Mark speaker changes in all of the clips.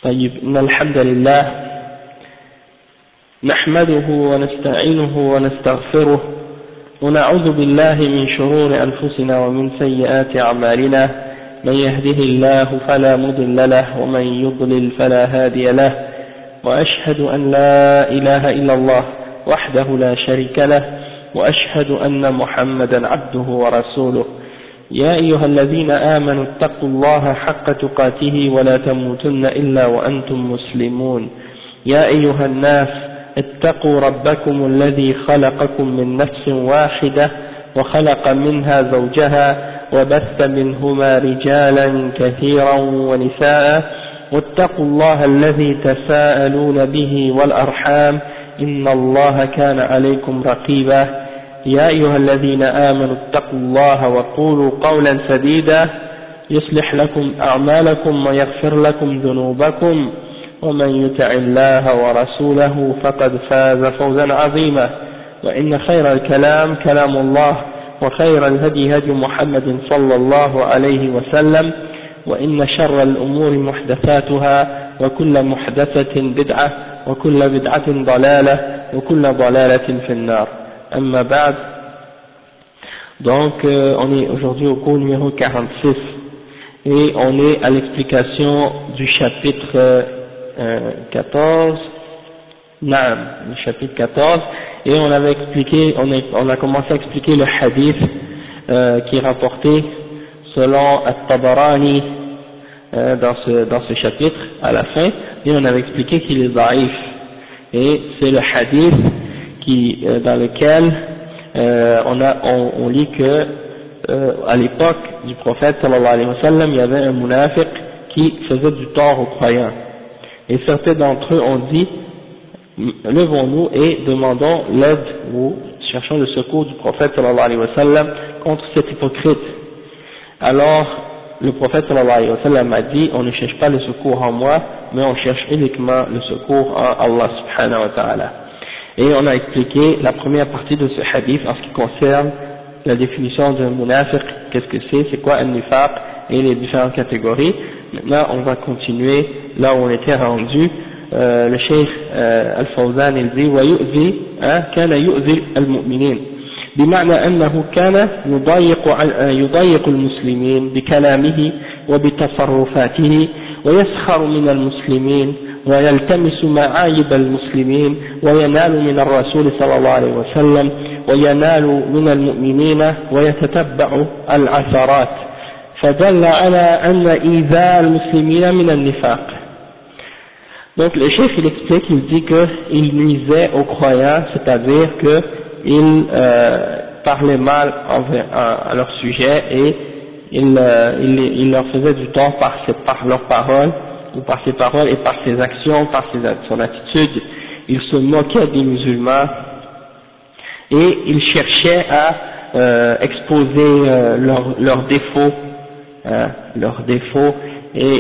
Speaker 1: طيب إن الحمد لله نحمده ونستعينه ونستغفره ونعوذ بالله من شرور أنفسنا ومن سيئات أعمالنا من يهده الله فلا مضل له ومن يضلل فلا هادي له وأشهد أن لا إله إلا الله وحده لا شريك له وأشهد أن محمدا عبده ورسوله يا أيها الذين آمنوا اتقوا الله حق تقاته ولا تموتن إلا وأنتم مسلمون يا أيها الناس اتقوا ربكم الذي خلقكم من نفس واحدة وخلق منها زوجها وبث منهما رجالا كثيرا ونساء واتقوا الله الذي تساءلون به والأرحام إن الله كان عليكم رقيبا يا أيها الذين آمنوا اتقوا الله وقولوا قولا سديدا يصلح لكم أعمالكم ويغفر لكم ذنوبكم ومن يطع الله ورسوله فقد فاز فوزا عظيما وإن خير الكلام كلام الله وخير الهدي هدي محمد صلى الله عليه وسلم وإن شر الأمور محدثاتها وكل محدثة بدعة وكل بدعة ضلالة وكل ضلالة في النار. Amma ba'd. Donc on est aujourd'hui au cours numéro 46 et on est à l'explication du chapitre 14, Naam, le chapitre 14, et on avait expliqué, on a commencé à expliquer le hadith qui est rapporté selon At-Tabarani dans ce chapitre à la fin, et on avait expliqué qu'il est daïf, et c'est le hadith dans lequel on lit que à l'époque du prophète sallallahu alayhi wa sallam, il y avait un munafiq qui faisait du tort aux croyants, et certains d'entre eux ont dit levons-nous et demandons l'aide ou cherchons le secours du prophète sallallahu alayhi wa sallam contre cet hypocrite. Alors le prophète sallallahu alayhi wa sallam a dit on ne cherche pas le secours en moi mais on cherche uniquement le secours en Allah subhanahu wa ta'ala. Et on a expliqué la première partie de ce hadith en ce qui concerne la définition d'un munafiq, qu'est-ce que c'est quoi un nifaq et les différentes catégories. Maintenant on va continuer là où on était rendu. Le cheikh Al-Fawzan il dit ويؤذي كان يؤذي المؤمنين بمعنى أنه كان يضايق المسلمين بكلامه وبتصرفاته ويسخر من المسلمين ويلتمس معايب المسلمين وينال من الرسول صلى الله عليه وسلم وينال من المؤمنين ويتتبع العثرات فدل على أن إيذاء المسلمين من النفاق. Donc le chef il explique, il dit qu'il nuisait aux croyants, c'est-à-dire qu'il parlait mal à leur sujet et il leur faisait du tort par leurs paroles ou par ses paroles et par ses actions, par son attitude. Il se moquait des musulmans et il cherchait à exposer leurs défauts et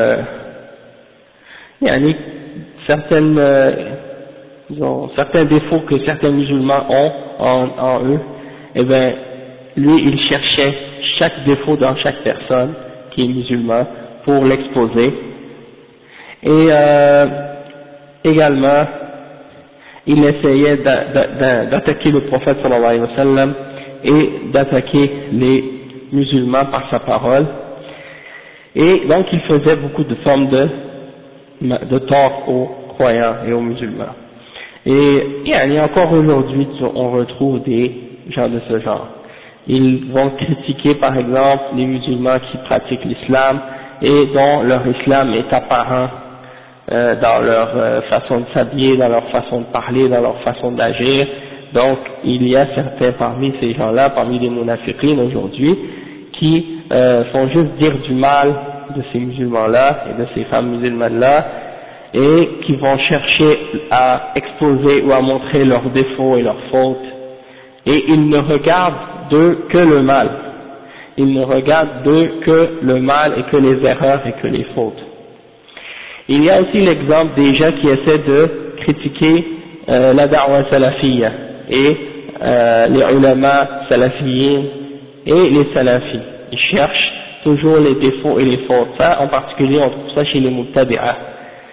Speaker 1: certains défauts que certains musulmans ont en eux, et bien lui il cherchait chaque défaut dans chaque personne qui est musulman pour l'exposer. Et également il essayait d'attaquer le prophète sallallahu alayhi wa sallam et d'attaquer les musulmans par sa parole, et donc il faisait beaucoup de formes de tort aux croyants et aux musulmans. Et encore aujourd'hui on retrouve des gens de ce genre. Ils vont critiquer par exemple les musulmans qui pratiquent l'islam et dont leur islam est apparent dans leur façon de s'habiller, dans leur façon de parler, dans leur façon d'agir. Donc il y a certains parmi ces gens-là, parmi les munafiqines aujourd'hui, qui font juste dire du mal de ces musulmans-là et de ces femmes musulmanes-là, et qui vont chercher à exposer ou à montrer leurs défauts et leurs fautes, et ils ne regardent d'eux que le mal, ils ne regardent d'eux que le mal et que les erreurs et que les fautes. Il y a aussi l'exemple des gens qui essaient de critiquer la da'wa salafiyya et les ulama salafiyin et les salafis. Ils cherchent toujours les défauts et les fautes. Ça, en particulier, on trouve ça chez les mubtadi'ah.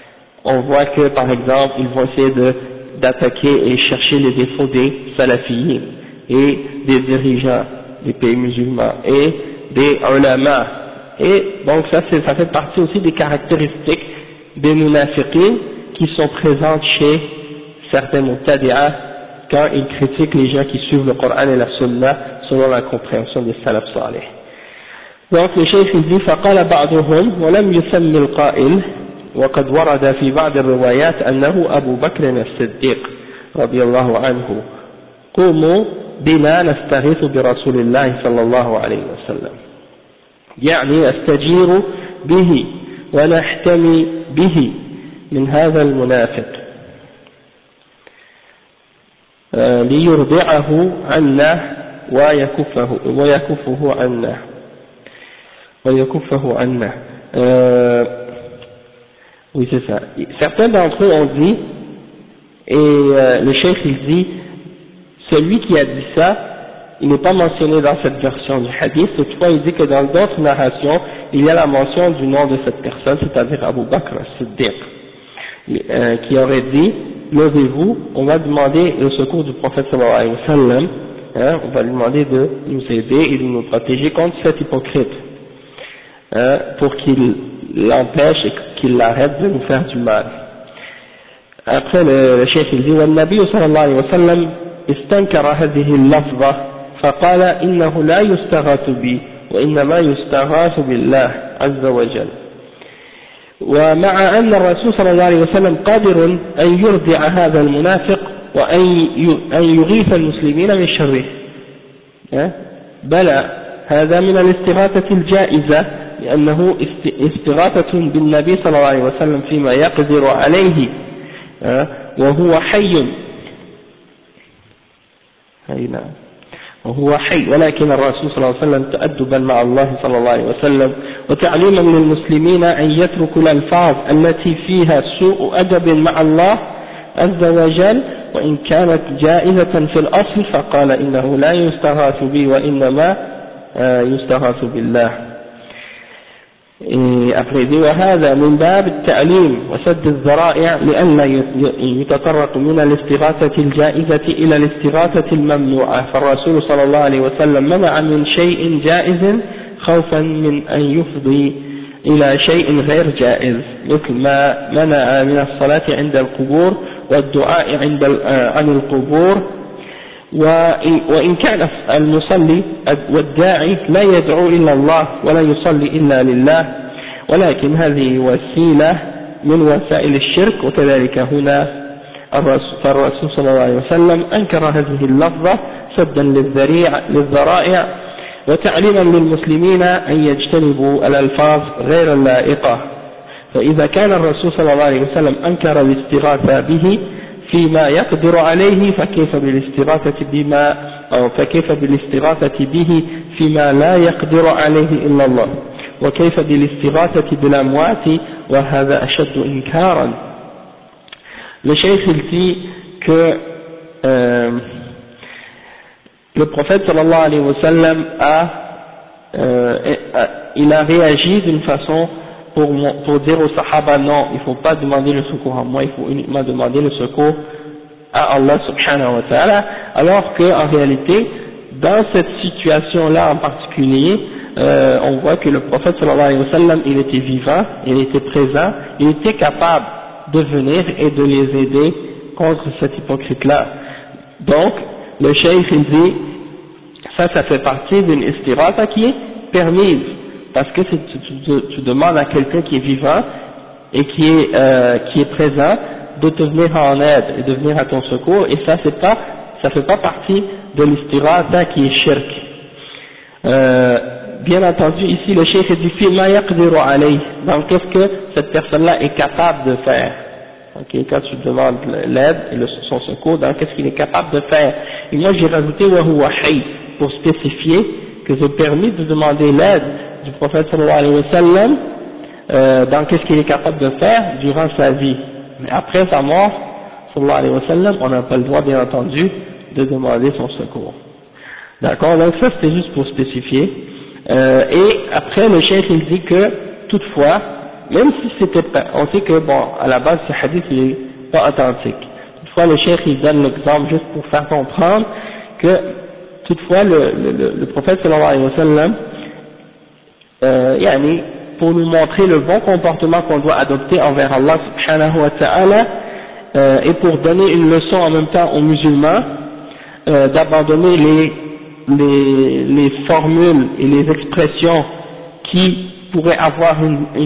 Speaker 1: on voit que par exemple ils vont essayer d'attaquer et chercher les défauts des salafiyyin et des dirigeants des pays musulmans et des ulama, et donc ça fait partie aussi des caractéristiques des munafiqin qui sont présentes chez certains mubtadi'ah quand ils critiquent les gens qui suivent le Coran et la Sunna selon la compréhension des salaf salih. Donc le cheikh il dit فقال بعضهم ولم يسمي القائل وقد ورد في بعض الروايات أنه أبو بكر الصديق رضي الله عنه قوموا بنا نستغيث برسول الله صلى الله عليه وسلم يعني استجير به ونحتمي به من هذا المنافق ليرضعه عنا ويكفه عنا oui c'est ça. Certains d'entre eux ont dit, et le cheikh il dit, celui qui a dit ça, il n'est pas mentionné dans cette version du hadith, toutefois il dit que dans d'autres narrations, il y a la mention du nom de cette personne, c'est-à-dire Abu Bakr as-Siddiq, qui aurait dit, levez-vous, on va demander le secours du prophète sallallahu alayhi wa sallam, on va lui demander de nous aider et de nous protéger contre cet hypocrite, pour qu'il l'empêche et qu'il arrête de nous faire du mal. Après le cheikh il dit والنبي صلى الله عليه وسلم استنكر هذه اللفظة فقال إنه لا يستغاث بي وإنما يستغاث بالله عز وجل ومع أن الرسول صلى الله عليه وسلم قادر أن يرضع هذا المنافق وأن يغيث المسلمين من شره بلى هذا من الاستغاثة الجائزة لأنه استغاثة بالنبي صلى الله عليه وسلم فيما يقدر عليه وهو حي ولكن الرسول صلى الله عليه وسلم تأدبا مع الله صلى الله عليه وسلم وتعليما للمسلمين أن يتركوا الألفاظ التي فيها سوء أدب مع الله عز وجل وإن كانت جائزة في الأصل فقال إنه لا يستغاث بي وإنما يستغاث بالله. أفريدي وهذا من باب التعليم وسد الذرائع لئلا يتطرق من الاستغاثة الجائزة إلى الاستغاثة الممنوعة فالرسول صلى الله عليه وسلم منع من شيء جائز خوفا من أن يفضي إلى شيء غير جائز مثل ما منع من الصلاة عند القبور والدعاء عن القبور وإن كان المصلي والداعي لا يدعو إلا الله ولا يصلي إلا لله ولكن هذه وسيلة من وسائل الشرك وكذلك هنا فالرسول صلى الله عليه وسلم أنكر هذه اللفظة سدا للذرائع وتعليما للمسلمين أن يجتنبوا الألفاظ غير اللائقة فإذا كان الرسول صلى الله عليه وسلم أنكر الاستغاثة به فيما يقدر عليه فكيف بالاستغاثة به فيما لا يقدر عليه إلا الله وكيف بالاستغاثة بالأموات وهذا أشد إنكارا. Le cheikh il dit que le prophète sallallahu alayhi wa sallam il a réagi d'une façon pour dire aux sahaba non, il ne faut pas demander le secours à moi, il faut uniquement demander le secours à Allah subhanahu wa ta'ala, alors qu'en réalité, dans cette situation-là en particulier, on voit que le prophète sallallahu alayhi wa sallam, il était vivant, il était présent, il était capable de venir et de les aider contre cet hypocrite-là. Donc, le cheikh il dit, ça fait partie d'une istirata qui est permise, parce que tu demandes à quelqu'un qui est vivant et qui est présent de te venir en aide et de venir à ton secours, et ça fait pas partie de l'istirata qui est shirk. Bien entendu, ici le cheikh dit fima yaqdiru alayh, donc qu'est-ce que cette personne-là est capable de faire. Okay, quand tu demandes l'aide et son secours, donc qu'est-ce qu'il est capable de faire. Et moi j'ai rajouté wa huwa hayy pour spécifier que c'est permis de demander l'aide du prophète sallallahu alayhi wa sallam dans qu'est-ce qu'il est capable de faire durant sa vie. Mais après sa mort, sallallahu alayhi wa sallam, on n'a pas le droit bien entendu de demander son secours. D'accord, donc ça c'était juste pour spécifier. Et après le cheikh il dit que toutefois même si c'était pas, on sait que bon, à la base ce hadith il est pas authentique. Toutefois le cheikh il donne l'exemple juste pour faire comprendre que toutefois le prophète sallallahu alayhi wa sallam, pour nous montrer le bon comportement qu'on doit adopter envers Allah subhanahu wa ta'ala, et pour donner une leçon en même temps aux musulmans, d'abandonner les formules et les expressions qui pourraient avoir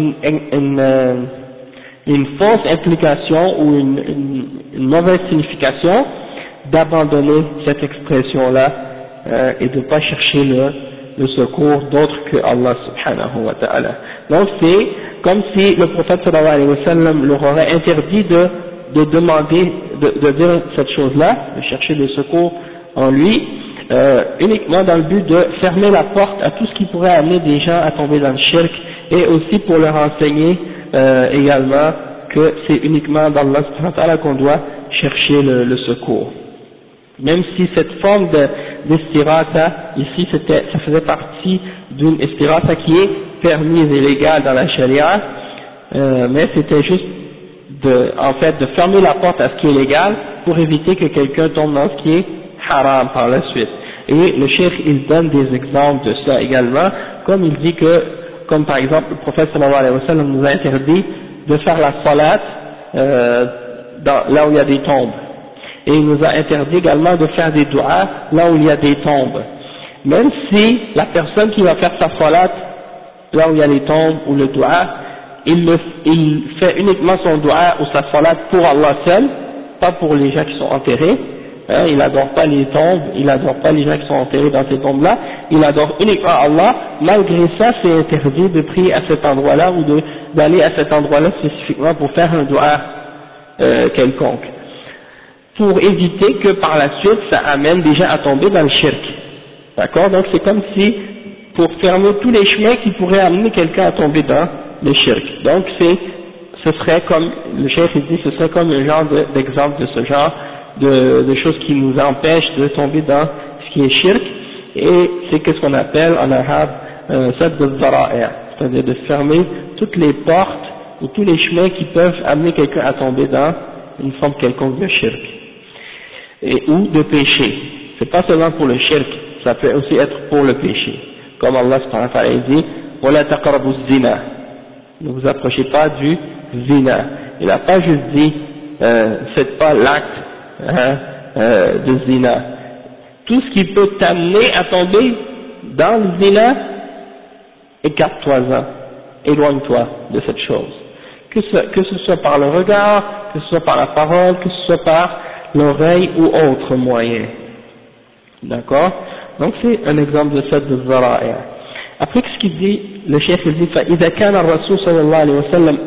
Speaker 1: une fausse implication ou une mauvaise signification, d'abandonner cette expression-là et de ne pas chercher le secours d'autre que Allah subhanahu wa ta'ala. Donc c'est comme si le prophète sallallahu alayhi wa sallam leur aurait interdit de demander, de dire cette chose-là, de chercher le secours en lui, uniquement dans le but de fermer la porte à tout ce qui pourrait amener des gens à tomber dans le shirk, et aussi pour leur enseigner également que c'est uniquement dans Allah subhanahu wa ta'ala qu'on doit chercher le secours. Même si cette forme d'istirata, ici ça faisait partie d'une istirata qui est permise et légale dans la charia, mais c'était juste en fait de fermer la porte à ce qui est légal pour éviter que quelqu'un tombe dans ce qui est haram par la suite. Et le cheikh il donne des exemples de ça également, comme il dit que, comme par exemple le prophète sallallahu alayhi wa sallam nous a interdit de faire la salat là où il y a des tombes, et il nous a interdit également de faire des du'as là où il y a des tombes, même si la personne qui va faire sa salat là où il y a les tombes ou le du'a, il fait uniquement son du'a ou sa salat pour Allah seul, pas pour les gens qui sont enterrés. Il n'adore pas les tombes, il n'adore pas les gens qui sont enterrés dans ces tombes-là, il adore uniquement Allah. Malgré ça, c'est interdit de prier à cet endroit-là ou d'aller à cet endroit-là spécifiquement pour faire un du'a quelconque, pour éviter que par la suite ça amène des gens à tomber dans le shirk. D'accord? Donc c'est comme si, pour fermer tous les chemins qui pourraient amener quelqu'un à tomber dans le shirk. Donc ce serait comme, le cheikh dit, ce serait comme un genre d'exemple de ce genre de choses qui nous empêchent de tomber dans ce qui est shirk, et c'est ce qu'on appelle en arabe sadd al-dhara'i', c'est-à-dire de fermer toutes les portes ou tous les chemins qui peuvent amener quelqu'un à tomber dans une forme quelconque de shirk ou de péché. C'est pas seulement pour le shirk, ça peut aussi être pour le péché, comme Allah subhanahu wa ta'ala dit وَلَا تَقْرَبُوا الزِّنَا, ne vous approchez pas du zina. Il n'a pas juste dit faites pas l'acte de zina. Tout ce qui peut t'amener à tomber dans le zina, écarte-toi-en, éloigne-toi de cette chose, que ce soit par le regard, que ce soit par la parole, que ce soit par l'oreille ou autre moyen. D'accord? Donc c'est un exemple de ça de zara'i'. Après ce qu'il dit, le cheikh il dit فإذا كان الرسول صلى الله عليه وسلم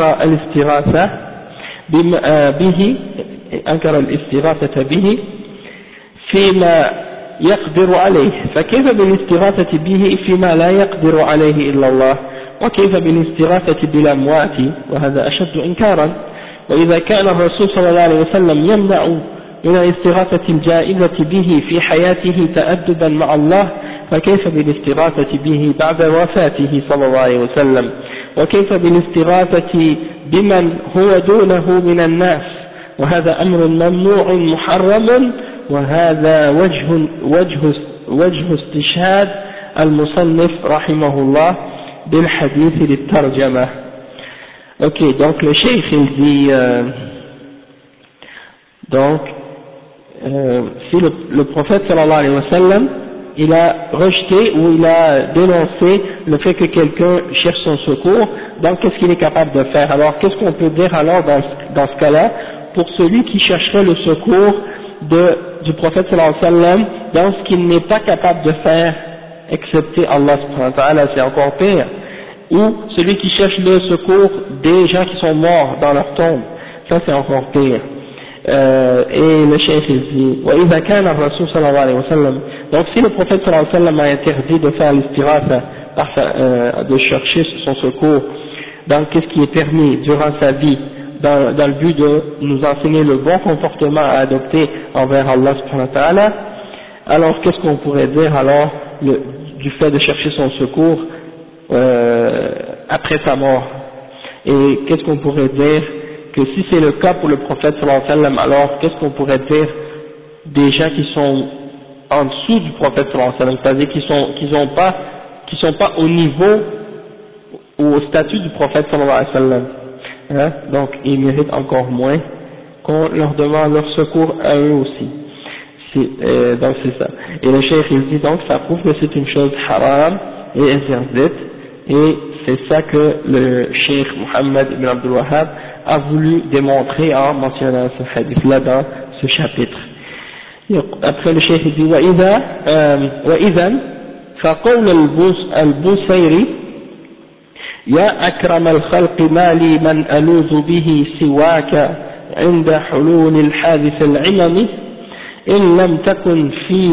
Speaker 1: أنكر الاستغاثة به فيما يقدر عليه، فكيف بالاستغاثة به فيما لا يقدر عليه إلا الله؟ وكيف بالاستغاثة بالأموات؟ وهذا أشد إنكارا. وإذا كان الرسول صلى الله عليه وسلم يمنع من الاستغاثة الجائزة به في حياته تأدبا مع الله، فكيف بالاستغاثة به بعد وفاته صلى الله عليه وسلم؟ وكيف بالاستغاثة بمن هو دونه من الناس؟ وهذا أمر ممنوع محرم، وهذا وجه استشهاد المصنف رحمه الله بالحديث للترجمة. Ok, donc le cheikh il dit si le prophète sallallahu alayhi wa sallam il a rejeté ou il a dénoncé le fait que quelqu'un cherche son secours, donc qu'est-ce qu'il est capable de faire? Alors qu'est-ce qu'on peut dire alors dans ce cas-là pour celui qui chercherait le secours du prophète sallallahu alayhi wa sallam dans ce qu'il n'est pas capable de faire excepté Allah subhanahu wa ta'ala, c'est encore pire, ou celui qui cherche le secours des gens qui sont morts dans leur tombe, ça c'est encore pire. Et le cheikh il dit وإذا كان الرسول صلى الله عليه وسلم, donc si le prophète sallallahu alayhi wa sallam a interdit de faire l'istiratha, de chercher son secours dans qu'est-ce qui est permis durant sa vie, dans le but de nous enseigner le bon comportement à adopter envers Allah subhanahu wa ta'ala, alors qu'est-ce qu'on pourrait dire alors du fait de chercher son secours après sa mort? Et qu'est-ce qu'on pourrait dire que si c'est le cas pour le prophète sallallahu alayhi wa sallam, alors qu'est-ce qu'on pourrait dire des gens qui sont en dessous du prophète sallallahu alayhi wa sallam, c'est-à-dire qui sont pas au niveau ou au statut du prophète sallallahu alayhi wa sallam, hein? Donc ils méritent encore moins qu'on leur demande leur secours à eux aussi. Donc c'est ça. Et le cheikh il dit donc ça prouve que c'est une chose haram et interdite, et c'est ça que le cheikh Mohammed ibn Abdul Wahhab a voulu démontrer en mentionnant ce hadith là dans ce chapitre. Après le cheikh il dit وإذا فقول البوصيري يا أكرم الخلق ما لي من ألوذ به سواك عند حلول الحادث العلمي إن لم تكن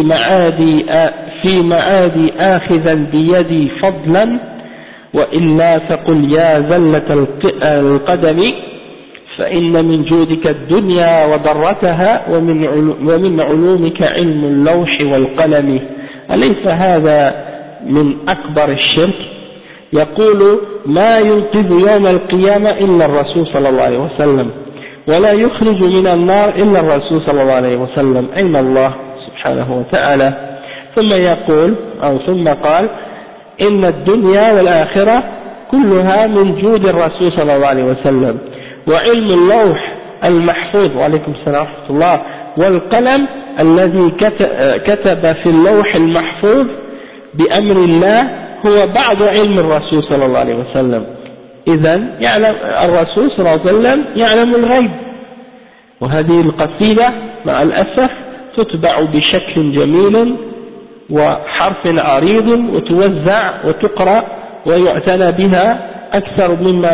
Speaker 1: في معادي آخذا بيدي فضلا وإلا فقل يا زلة القدم فإن من جودك الدنيا وضرتها ومن علومك علم اللوح والقلم أليس هذا من أكبر الشرك؟ يقول ما ينقذ يوم القيامة إلا الرسول صلى الله عليه وسلم ولا يخرج من النار إلا الرسول صلى الله عليه وسلم أين الله سبحانه وتعالى ثم يقول أو ثم قال إن الدنيا والآخرة كلها من جود الرسول صلى الله عليه وسلم وعلم اللوح المحفوظ وعليكم السلام ورحمة الله والقلم الذي كتب في اللوح المحفوظ بأمر الله هو بعض علم الرسول صلى الله عليه وسلم إذن يعلم الرسول صلى الله عليه وسلم يعلم الغيب. وهذه القصيدة مع الأسف تتبع بشكل جميل وحرف عريض وتوزع وتقرأ ويعتنى بها أكثر مما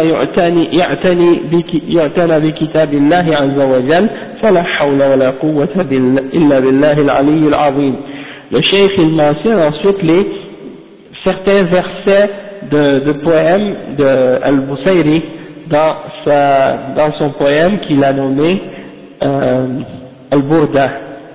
Speaker 1: يعتنى بكتاب الله عز وجل فلا حول ولا قوة إلا بالله العلي العظيم. Le cheikh il mentionne ensuite certains versets de poèmes de Al-Busayri dans son poème qu'il a nommé Al-Burda.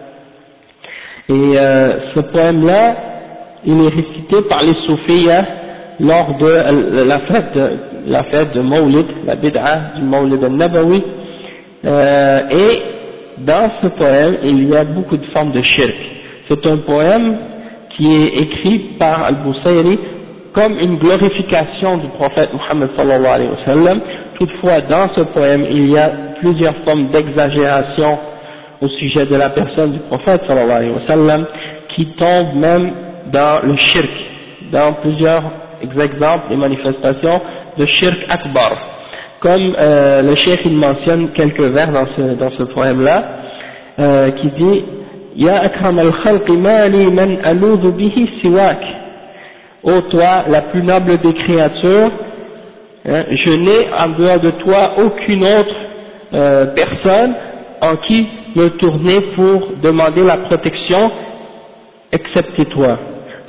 Speaker 1: Et ce poème-là, il est récité par les soufiyas lors de la fête de Mawlid, la bid'a du Mawlid al-Nabawi, et dans ce poème, il y a beaucoup de formes de shirk. C'est un poème qui est écrit par Al-Busayri comme une glorification du prophète Muhammad sallallahu alayhi wa sallam. Toutefois, dans ce poème, il y a plusieurs formes d'exagération au sujet de la personne du prophète sallallahu alayhi wa sallam, qui tombent même dans le shirk, dans plusieurs exemples et manifestations de shirk akbar. Comme le cheikh il mentionne quelques vers dans ce poème-là, qui dit Ya akram al-khalqi mali man aludhu bihi siwak. Ô toi, la plus noble des créatures, je n'ai en dehors de toi aucune autre personne en qui me tourner pour demander la protection, excepté toi.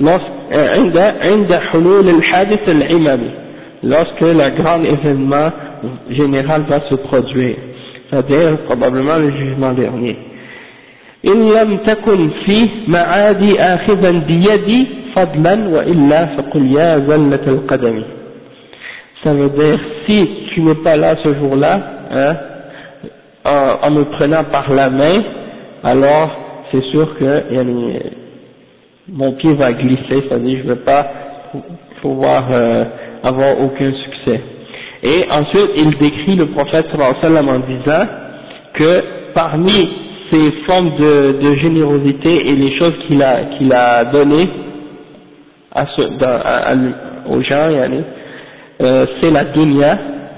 Speaker 1: Lorsque le grand événement général va se produire, c'est-à-dire probablement le jugement dernier. إن لم تكن في معادي آخذا بيدي فضلا وإلا فقل يا زلة القدم. Ça veut dire, si tu n'es pas là ce jour-là, en me prenant par la main, alors c'est sûr que mon pied va glisser, c'est-à-dire je ne vais pas pouvoir avoir aucun succès. Et ensuite il décrit le prophète sallallahu alayhi wa sallam en disant que parmi ces formes de générosité et les choses qu'il a données aux gens, c'est la dunya.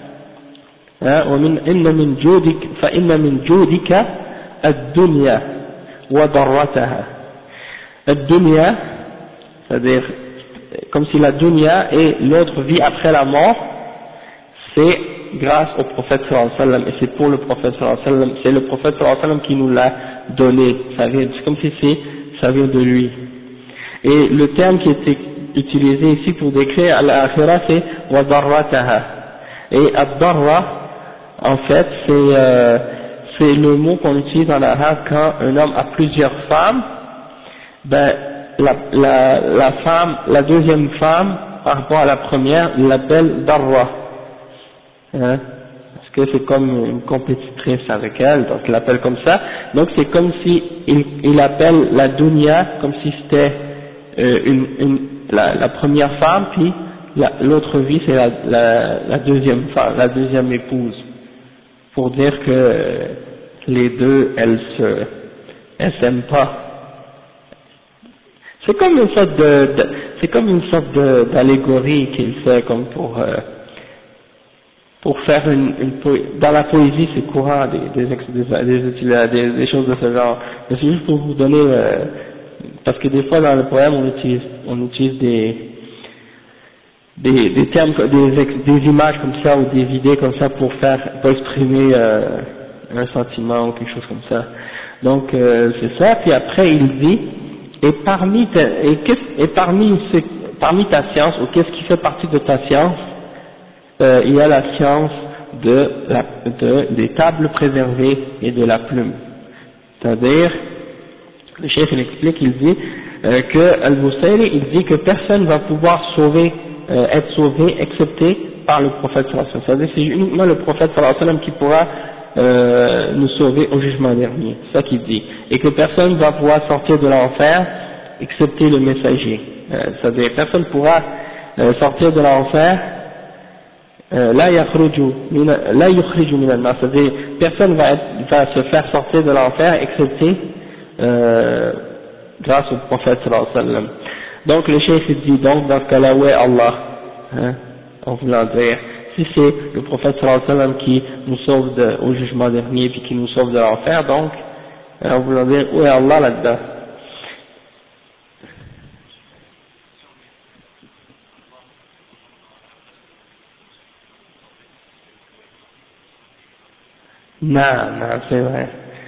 Speaker 1: فإن من جودك الدنيا وضرتها. الدنيا, c'est-à-dire comme si la dunya et l'autre vie après la mort, c'est grâce au prophète sallallahu alayhi wa sallam, et c'est pour le prophète sallallahu alayhi wa sallam, c'est le prophète sallallahu alayhi wa sallam qui nous l'a donné, c'est comme si ça vient de lui. Et le terme qui est utilisé ici pour décrire al-akhirah, c'est wadarrataha. Et ad-darra, en fait, c'est le mot qu'on utilise en arabe quand un homme a plusieurs femmes, ben la deuxième femme, par rapport à la première, il l'appelle darra. hein, parce que c'est comme une compétitrice avec elle, donc il l'appelle comme ça. Donc c'est comme si il appelle la dunya comme si c'était la première femme, puis l'autre vie c'est la deuxième femme, la deuxième épouse, pour dire que les deux elles s'aiment pas. C'est comme une sorte d'allégorie qu'il fait comme pour faire dans la poésie c'est courant des choses de ce genre. Mais c'est juste pour vous donner parce que des fois dans le poème on utilise des termes, des images comme ça ou des idées comme ça pour exprimer un sentiment ou quelque chose comme ça. Donc c'est ça. Puis après il dit et parmi ta science, ou qu'est-ce qui fait partie de ta science, il y a la science des tables préservées et de la plume. C'est-à-dire, le chef il explique, il dit que Al-Busayri, il dit que personne va pouvoir être sauvé excepté par le prophète sallallahu alayhi wa sallam. C'est-à-dire c'est uniquement le prophète sallallahu alayhi wa sallam qui pourra nous sauver au jugement dernier, c'est ça qu'il dit, et que personne va pouvoir sortir de l'enfer excepté le messager, c'est-à-dire personne pourra sortir de l'enfer, la yukhriju min al-nar, c'est-à-dire personne va se faire sortir de l'enfer excepté grâce au prophète sallallahu alayhi wa sallam. Donc le cheikh dit donc dans ce cas-là ouais Allah, hein, en voulant dire si c'est le prophète sallallahu alayhi wa sallam qui nous sauve au jugement dernier puis qui nous sauve de l'enfer, donc en voulant dire où est Allah là-dedans. Non, c'est vrai.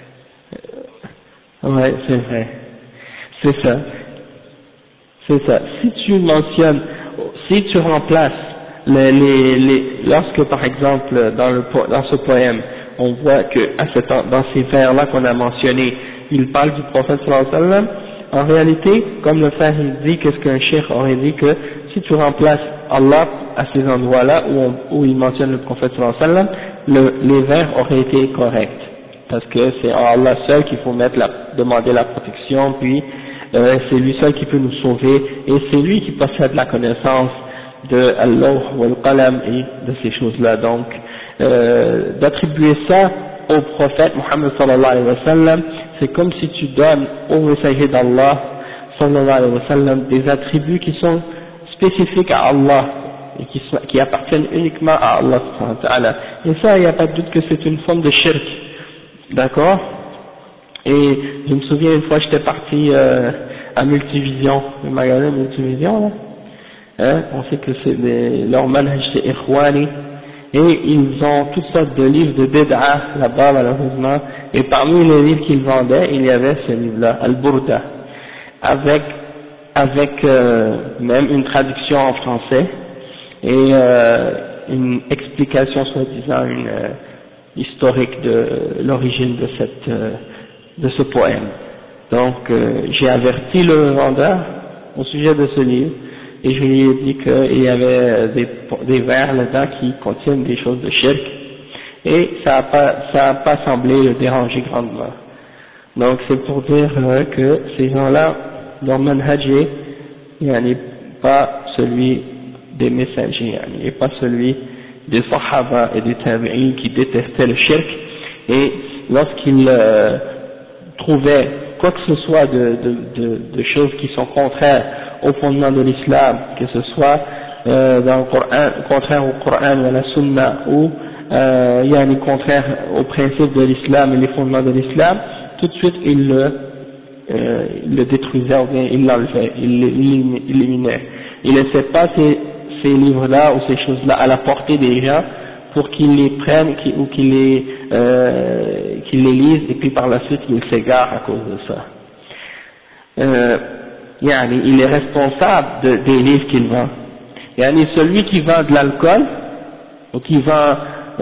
Speaker 1: Ouais, c'est vrai. C'est ça. Si tu mentionnes, si tu remplaces lorsque par exemple dans ce poème on voit que dans ces vers-là qu'on a mentionnés, il parle du prophète sallallahu alayhi wa sallam, en réalité, comme le frère il dit, qu'est-ce qu'un cheikh aurait dit, que si tu remplaces Allah à ces endroits-là où il mentionne le prophète sallallahu alayhi wa sallam, les vers auraient été corrects, parce que c'est à Allah seul qu'il faut demander la protection, puis c'est lui seul qui peut nous sauver, et c'est lui qui possède la connaissance de Allah ou al-Qalam et de ces choses-là. Donc, d'attribuer ça au prophète Muhammad sallallahu alayhi wa sallam, c'est comme si tu donnes au messager d'Allah sallallahu alayhi wa sallam des attributs qui sont spécifiques à Allah et qui appartiennent uniquement à Allah subhanahu wa ta'ala. Et ça, il n'y a pas de doute que c'est une forme de shirk. D'accord? Et je me souviens une fois j'étais parti à Multivision, le magasin Multivision là. On sait que c'est leur manhaj c'est Ikhwani, et ils ont toutes sortes de livres de bid'a là-bas malheureusement, et parmi les livres qu'ils vendaient il y avait ce livre-là, Al-Burda, avec même une traduction en français et une explication soi-disant historique de l'origine de ce poème. Donc j'ai averti le vendeur au sujet de ce livre et je lui ai dit qu'il y avait des vers là-dedans qui contiennent des choses de shirk, et ça a pas semblé le déranger grandement. Donc c'est pour dire que ces gens-là, leur manhaj n'est pas celui des messagers, n'est pas celui des sahaba et des tabi'in qui détestaient le shirk, et lorsqu'ils trouvaient quoi que ce soit de choses qui sont contraires au fondement de l'islam, que ce soit dans le Coran, contraire au Coran ou à la Sunna, ou contraire aux principes de l'islam et les fondements de l'islam, tout de suite ils le détruisaient ou bien ils l'enlevaient, ils l'éliminaient. Ils ne laissaient pas ces livres-là ou ces choses-là à la portée des gens pour qu'ils les prennent ou qu'ils les lisent et puis par la suite ils s'égarent à cause de ça. Il est responsable des livres qu'il vend. Celui qui vend de l'alcool ou qui vend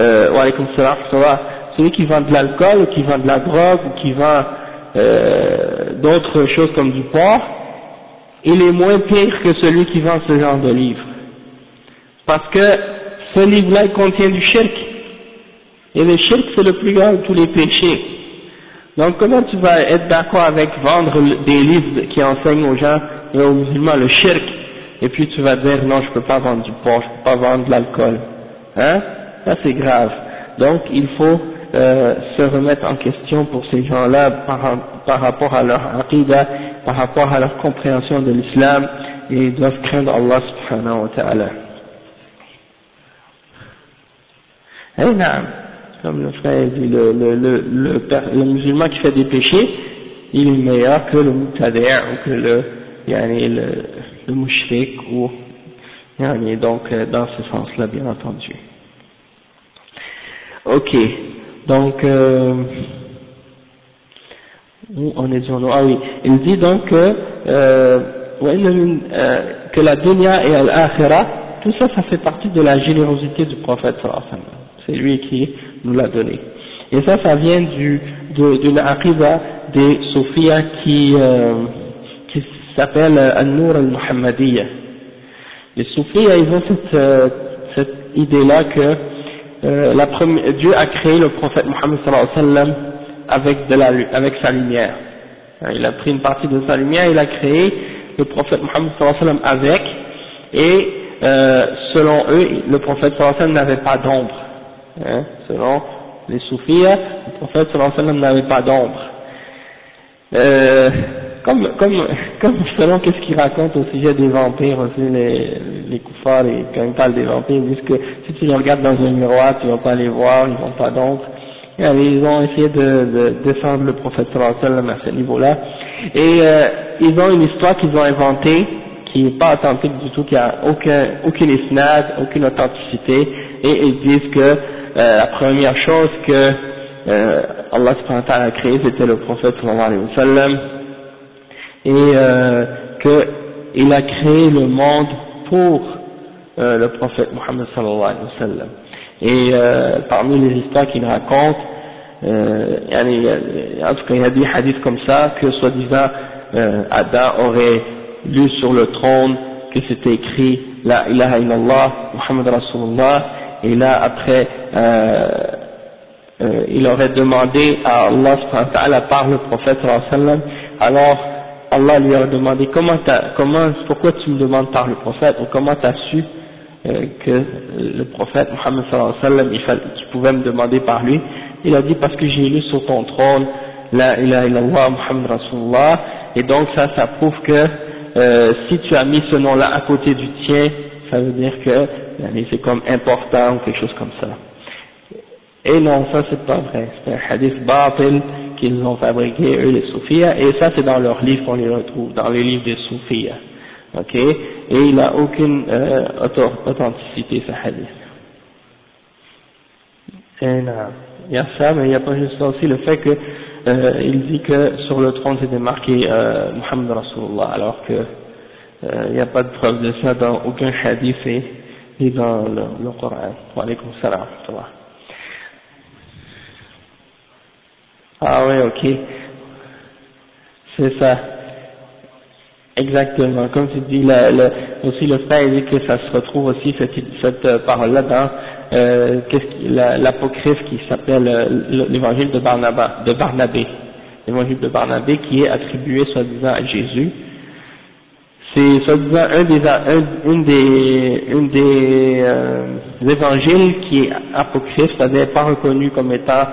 Speaker 1: celui qui vend de l'alcool ou qui vend de la drogue ou qui vend d'autres choses comme du porc, il est moins pire que celui qui vend ce genre de livres, parce que ce livre-là il contient du shirk. Et le shirk c'est le plus grand de tous les péchés. Donc comment tu vas être d'accord avec vendre des livres qui enseignent aux gens et aux musulmans le shirk, et puis tu vas dire non je peux pas vendre du porc, je peux pas vendre de l'alcool, hein? Ça c'est grave. Donc il faut se remettre en question pour ces gens-là par rapport à leur aqidah, par rapport à leur compréhension de l'islam, et ils doivent craindre Allah subhanahu wa ta'ala. Eh non, comme le frère dit, le musulman qui fait des péchés, il est meilleur que le muqtadi' ou que le mushrik, ou donc dans ce sens-là bien entendu. Ok, donc on est dit ah oui, il dit donc que la dunya et l'akhirah, tout ça, ça fait partie de la générosité du prophète sallallahu alayhi wa sallam. C'est lui qui nous l'a donné. Et ça vient d'une aqidah des soufiyas qui s'appelle An-Nur al-Muhammadiyya. Les soufiyas, ils ont cette idée-là que Dieu a créé le prophète Mohammed sallallahu alayhi wa sallam avec sa lumière. Il a pris une partie de sa lumière, il a créé le prophète Mohammed sallallahu alayhi wa sallam avec, et selon eux, le prophète sallallahu alayhi wa sallam n'avait pas d'ombre. Selon les soufis, le prophète sallallahu alayhi wa sallam n'avait pas d'ombre. Comme selon qu'est-ce qu'ils racontent au sujet des vampires aussi, les koufars, et quand ils parlent des vampires, ils disent que si tu les regardes dans un miroir, tu vas pas les voir, ils n'ont pas d'ombre. Et ils ont essayé de descendre le prophète sallallahu alayhi wa sallam à ce niveau-là. Et ils ont une histoire qu'ils ont inventée, qui n'est pas authentique du tout, qui a aucune isnad, aucune authenticité, et ils disent que la première chose que Allah subhanahu wa ta'ala a créé, c'était le prophète sallallahu alayhi wa sallam, et qu'il a créé le monde pour le prophète Mohammed sallallahu alayhi wa sallam. Et parmi les histoires qu'il raconte, en tout cas il y a des hadiths comme ça, que soi-disant Adam aurait lu sur le trône que c'était écrit La ilaha illallah Muhammad Rasulullah, et là après il aurait demandé à Allah subhanahu wa ta'ala par le prophète sallallahu alayhi wa sallam. Alors Allah lui a demandé pourquoi tu me demandes par le prophète, ou comment tu as su que le prophète Mohammed sallallahu alayhi wa sallam tu pouvais me demander par lui. Il a dit parce que j'ai lu sur ton trône La ilaha illallah Muhammad Rasulullah, et donc ça prouve que si tu as mis ce nom-là à côté du tien, ça veut dire que c'est comme important ou quelque chose comme ça. Et non, ça c'est pas vrai, c'est un hadith batil qu'ils ont fabriqué eux les soufiyas, et ça c'est dans leurs livres qu'on les retrouve, dans les livres des soufiyas, ok, et il n'a aucune authenticité ce hadith. Et non, il y a ça, mais il n'y a pas juste ça aussi, le fait que il dit que sur le trône c'était marqué Muhammad Rasulullah, alors que il n'y a pas de preuve de ça dans aucun hadith et dans le Coran. Wa alaykum salam. Ah oui, ok. C'est ça. Exactement. Comme tu dis, aussi le frère dit que ça se retrouve aussi cette parole-là dans l'apocryphe qui s'appelle l'évangile de Barnabé. L'évangile de Barnabé qui est attribué soi-disant à Jésus. C'est soi-disant un des évangiles qui est apocryphe, c'est-à-dire pas reconnu comme étant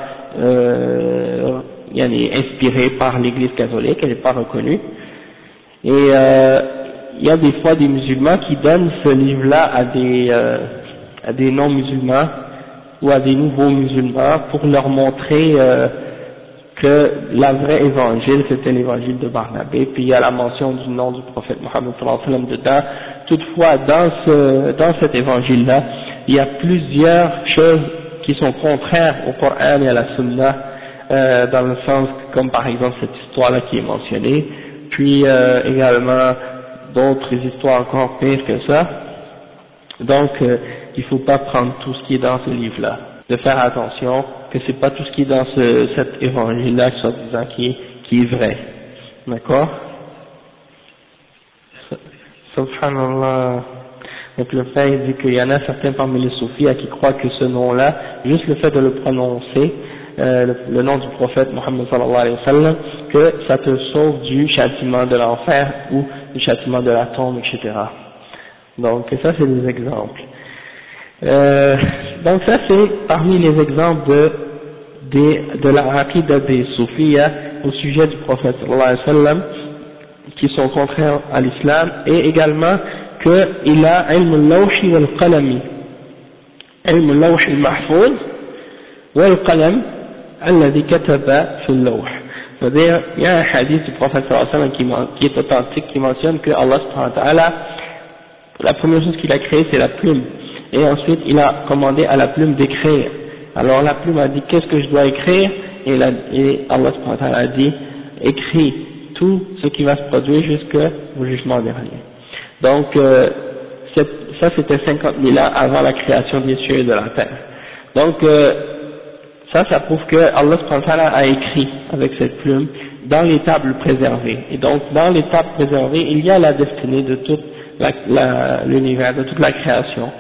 Speaker 1: inspiré par l'Église catholique, elle n'est pas reconnue. Et il y a des fois des musulmans qui donnent ce livre-là à des non-musulmans ou à des nouveaux musulmans pour leur montrer que la vraie évangile c'était l'évangile de Barnabé, puis il y a la mention du nom du prophète Mohammed sallallahu alayhi wa sallam dedans. Toutefois, dans cet évangile-là, il y a plusieurs choses qui sont contraires au Coran et à la Sunna, dans le sens comme par exemple cette histoire-là qui est mentionnée, puis également d'autres histoires encore pires que ça. Donc il ne faut pas prendre tout ce qui est dans ce livre-là, de faire attention que c'est pas tout ce qui est dans cet évangile-là soi-disant qui est vrai, d'accord? Subhanallah. Donc le fait, il dit qu'il y en a certains parmi les soufis qui croient que ce nom-là, juste le fait de le prononcer, le nom du prophète Mohammed sallallahu alayhi wa sallam, que ça te sauve du châtiment de l'enfer ou du châtiment de la tombe, etc. Donc ça c'est des exemples. Donc ça c'est parmi les exemples de la aqida des soufis au sujet du prophète sallallahu alayhi wa sallam, qui sont contraires à l'islam, et également qu'il a ilm al-lawhi wal-qalami, ilm al-lawhi al-mahfouz wal-qalam alladhi kataba fi al-lawh. C'est-à-dire, il y a un hadith du prophète sallallahu alayhi wa sallam qui est authentique, qui mentionne que Allah subhanahu wa ta'ala, la première chose qu'il a créée c'est la plume, et ensuite il a commandé à la plume d'écrire. Alors la plume a dit qu'est-ce que je dois écrire, et Allah subhanahu wa ta'ala a dit écris tout ce qui va se produire jusqu'au jugement dernier. Donc ça c'était 50 000 ans avant la création des cieux et de la terre. Donc ça prouve que Allah subhanahu wa ta'ala a écrit avec cette plume dans les tables préservées. Et donc dans les tables préservées il y a la destinée de toute l'univers, de toute la création.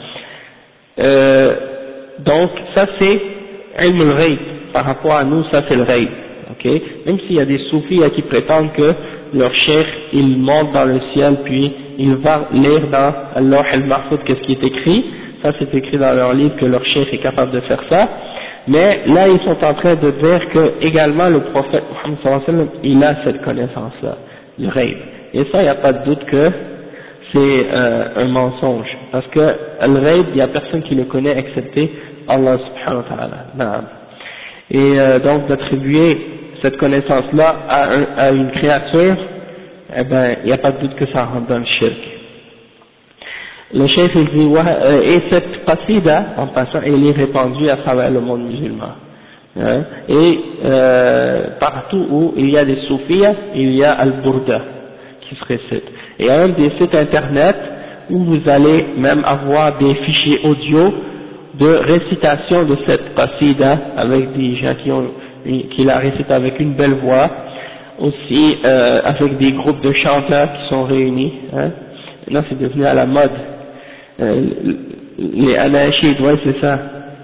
Speaker 1: Donc ça c'est ilm al-ghaib, par rapport à nous ça c'est le ghaib, ok? Même s'il y a des soufis qui prétendent que leur cheikh il monte dans le ciel puis il va lire dans Allah al-Mahfouz qu'est-ce qui est écrit, ça c'est écrit dans leur livre que leur cheikh est capable de faire ça, mais là ils sont en train de dire que également le prophète Muhammad sallallahu alayhi wa sallam il a cette connaissance là, le ghaib, et ça il n'y a pas de doute que c'est un mensonge, parce que al-ghaib il n'y a personne qui le connaît excepté Allah subhanahu wa ta'ala. Et donc d'attribuer cette connaissance-là à une créature, eh ben il n'y a pas de doute que ça rentre dans le shirk. Le cheikh il dit, et cette qasida, en passant, elle est répandue à travers le monde musulman. Hein, et partout où il y a des soufis, il y a al-burda qui se récite. Et il y a même des sites internet où vous allez même avoir des fichiers audio de récitation de cette qasida avec des gens qui la récitent avec une belle voix, aussi avec des groupes de chanteurs qui sont réunis. Hein. Maintenant c'est devenu à la mode. Les anachid, ouais c'est ça.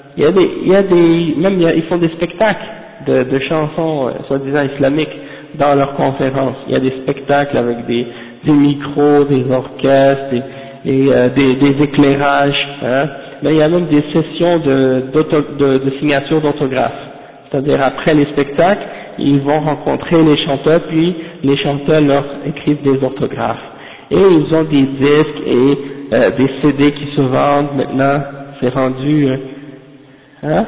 Speaker 1: Ils font des spectacles de chansons soi-disant islamiques dans leurs conférences. Il y a des spectacles avec des micros, des orchestres, des éclairages, hein. Mais il y a même des sessions de signature d'autographes. C'est-à-dire après les spectacles, ils vont rencontrer les chanteurs, puis les chanteurs leur écrivent des orthographes. Et ils ont des disques et des CD qui se vendent maintenant, c'est rendu, hein?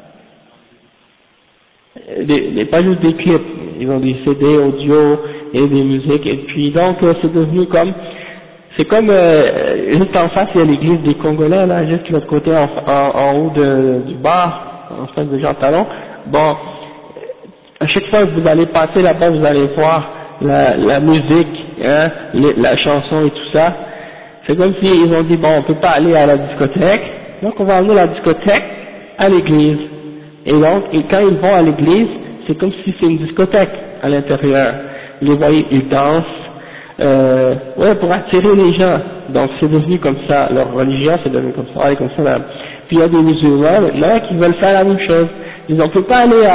Speaker 1: Pas juste des clips, ils ont des CD audio et des musiques, et puis donc c'est devenu comme, c'est comme juste en face il y a l'église des Congolais là, juste de l'autre côté en haut du bar, en face de Jean Talon. Bon, à chaque fois que vous allez passer là-bas, vous allez voir la musique, hein, la chanson et tout ça. C'est comme si ils ont dit bon, on peut pas aller à la discothèque, donc on va amener la discothèque à l'église. Et donc, quand ils vont à l'église, c'est comme si c'est une discothèque à l'intérieur. Vous les voyez, ils dansent, pour attirer les gens. Donc c'est devenu comme ça, leur religion c'est devenu comme ça, comme ça là. Puis il y a des musulmans maintenant qui veulent faire la même chose. Ils disent on peut pas aller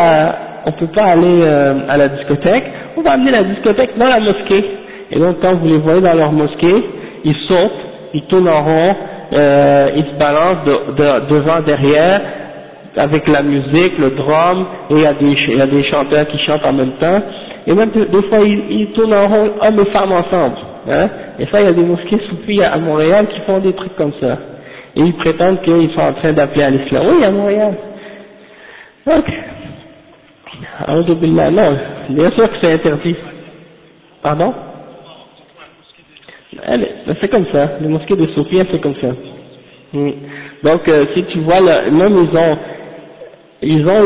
Speaker 1: à la discothèque, on va amener la discothèque dans la mosquée. Et donc quand vous les voyez dans leur mosquée, ils sautent, ils tournent en rond, ils se balancent devant, derrière, avec la musique, le drum, et il y a des chanteurs qui chantent en même temps. Et même des fois ils tournent en rond, hommes et femmes ensemble, hein. Et ça il y a des mosquées soufis à Montréal qui font des trucs comme ça. Et ils prétendent qu'ils sont en train d'appeler à l'islam. Oui, à Montréal. Donc, non, bien sûr que c'est interdit. Pardon? C'est comme ça, les mosquées de soufis c'est comme ça. Donc si tu vois, même ils ont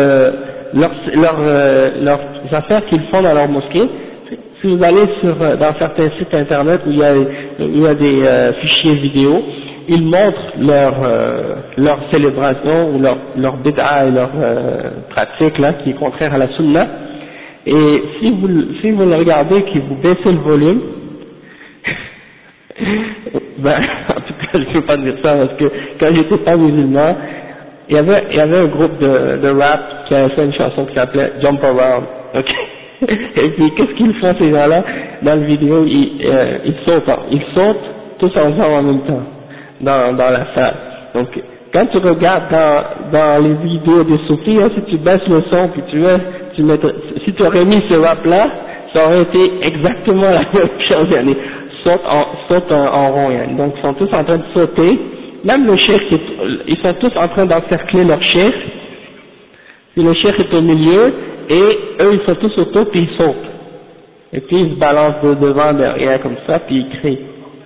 Speaker 1: leurs affaires qu'ils font dans leur mosquée. Si vous allez dans certains sites internet où il y a des fichiers vidéo, ils montrent leur célébration ou leur bid'a et leur pratique là qui est contraire à la sunna. Et si vous le regardez, que vous baissez le volume, Ben, en tout cas, je ne peux pas dire ça parce que quand j'étais pas musulman, il y avait un groupe de rap qui avait fait une chanson qui s'appelait Jump Around, ok. Et puis, qu'est-ce qu'ils font ces gens-là? Dans la vidéo, ils sautent tous ensemble en même temps, dans la salle. Donc, quand tu regardes dans les vidéos des soufis, hein, si tu baisses le son, puis si tu aurais mis ce rap-là, ça aurait été exactement la même chose, yani, saute en rond, yani. Donc, ils sont tous en train de sauter, même le cheikh, ils sont tous en train d'encercler leur cheikh, puis le cheikh est au milieu, et eux, ils sont tous autour, puis ils sautent. Et puis, ils se balancent de devant, derrière, comme ça, puis ils crient.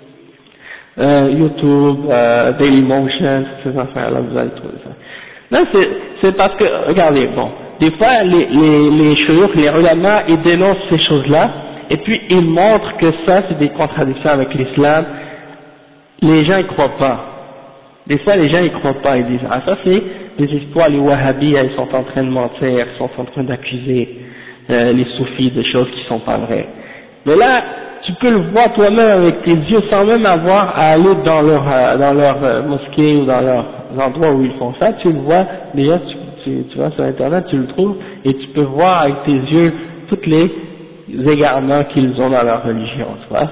Speaker 1: YouTube, Dailymotion, ces affaires-là, vous allez trouver ça. Là, c'est parce que, regardez, bon, des fois, les shuyukh, les ulama, ils dénoncent ces choses-là, et puis ils montrent que ça, c'est des contradictions avec l'islam. Les gens y croient pas. Des fois, les gens y croient pas, ils disent, ah, ça c'est des histoires, les wahhabis, ils sont en train de mentir, ils sont en train d'accuser les soufis de choses qui sont pas vraies. Mais là, tu peux le voir toi-même avec tes yeux sans même avoir à aller dans leur mosquée ou dans leurs endroits où ils font ça. Tu le vois, déjà tu vas sur internet, tu le trouves et tu peux voir avec tes yeux tous les égarements qu'ils ont dans leur religion, tu vois.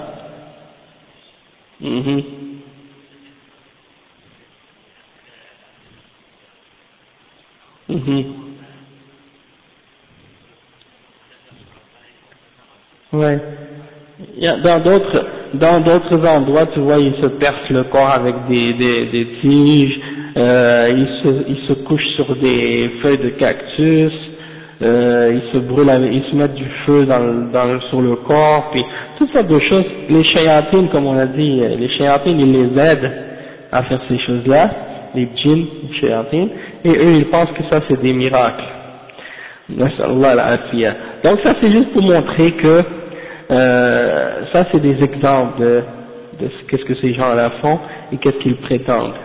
Speaker 1: Ouais. Dans d'autres endroits, tu vois, ils se percent le corps avec des tiges, ils se couchent sur des feuilles de cactus, ils se brûlent, ils se mettent du feu sur le corps, puis toutes sortes de choses. Les shayatines, comme on a dit, les shayatines, ils les aident à faire ces choses-là, les djinns, les shayatines, et eux, ils pensent que ça c'est des miracles. Nas'Allah al-Afiyah. Donc ça c'est juste pour montrer que ça c'est des exemples de qu'est-ce que ces gens-là font et qu'est-ce qu'ils prétendent.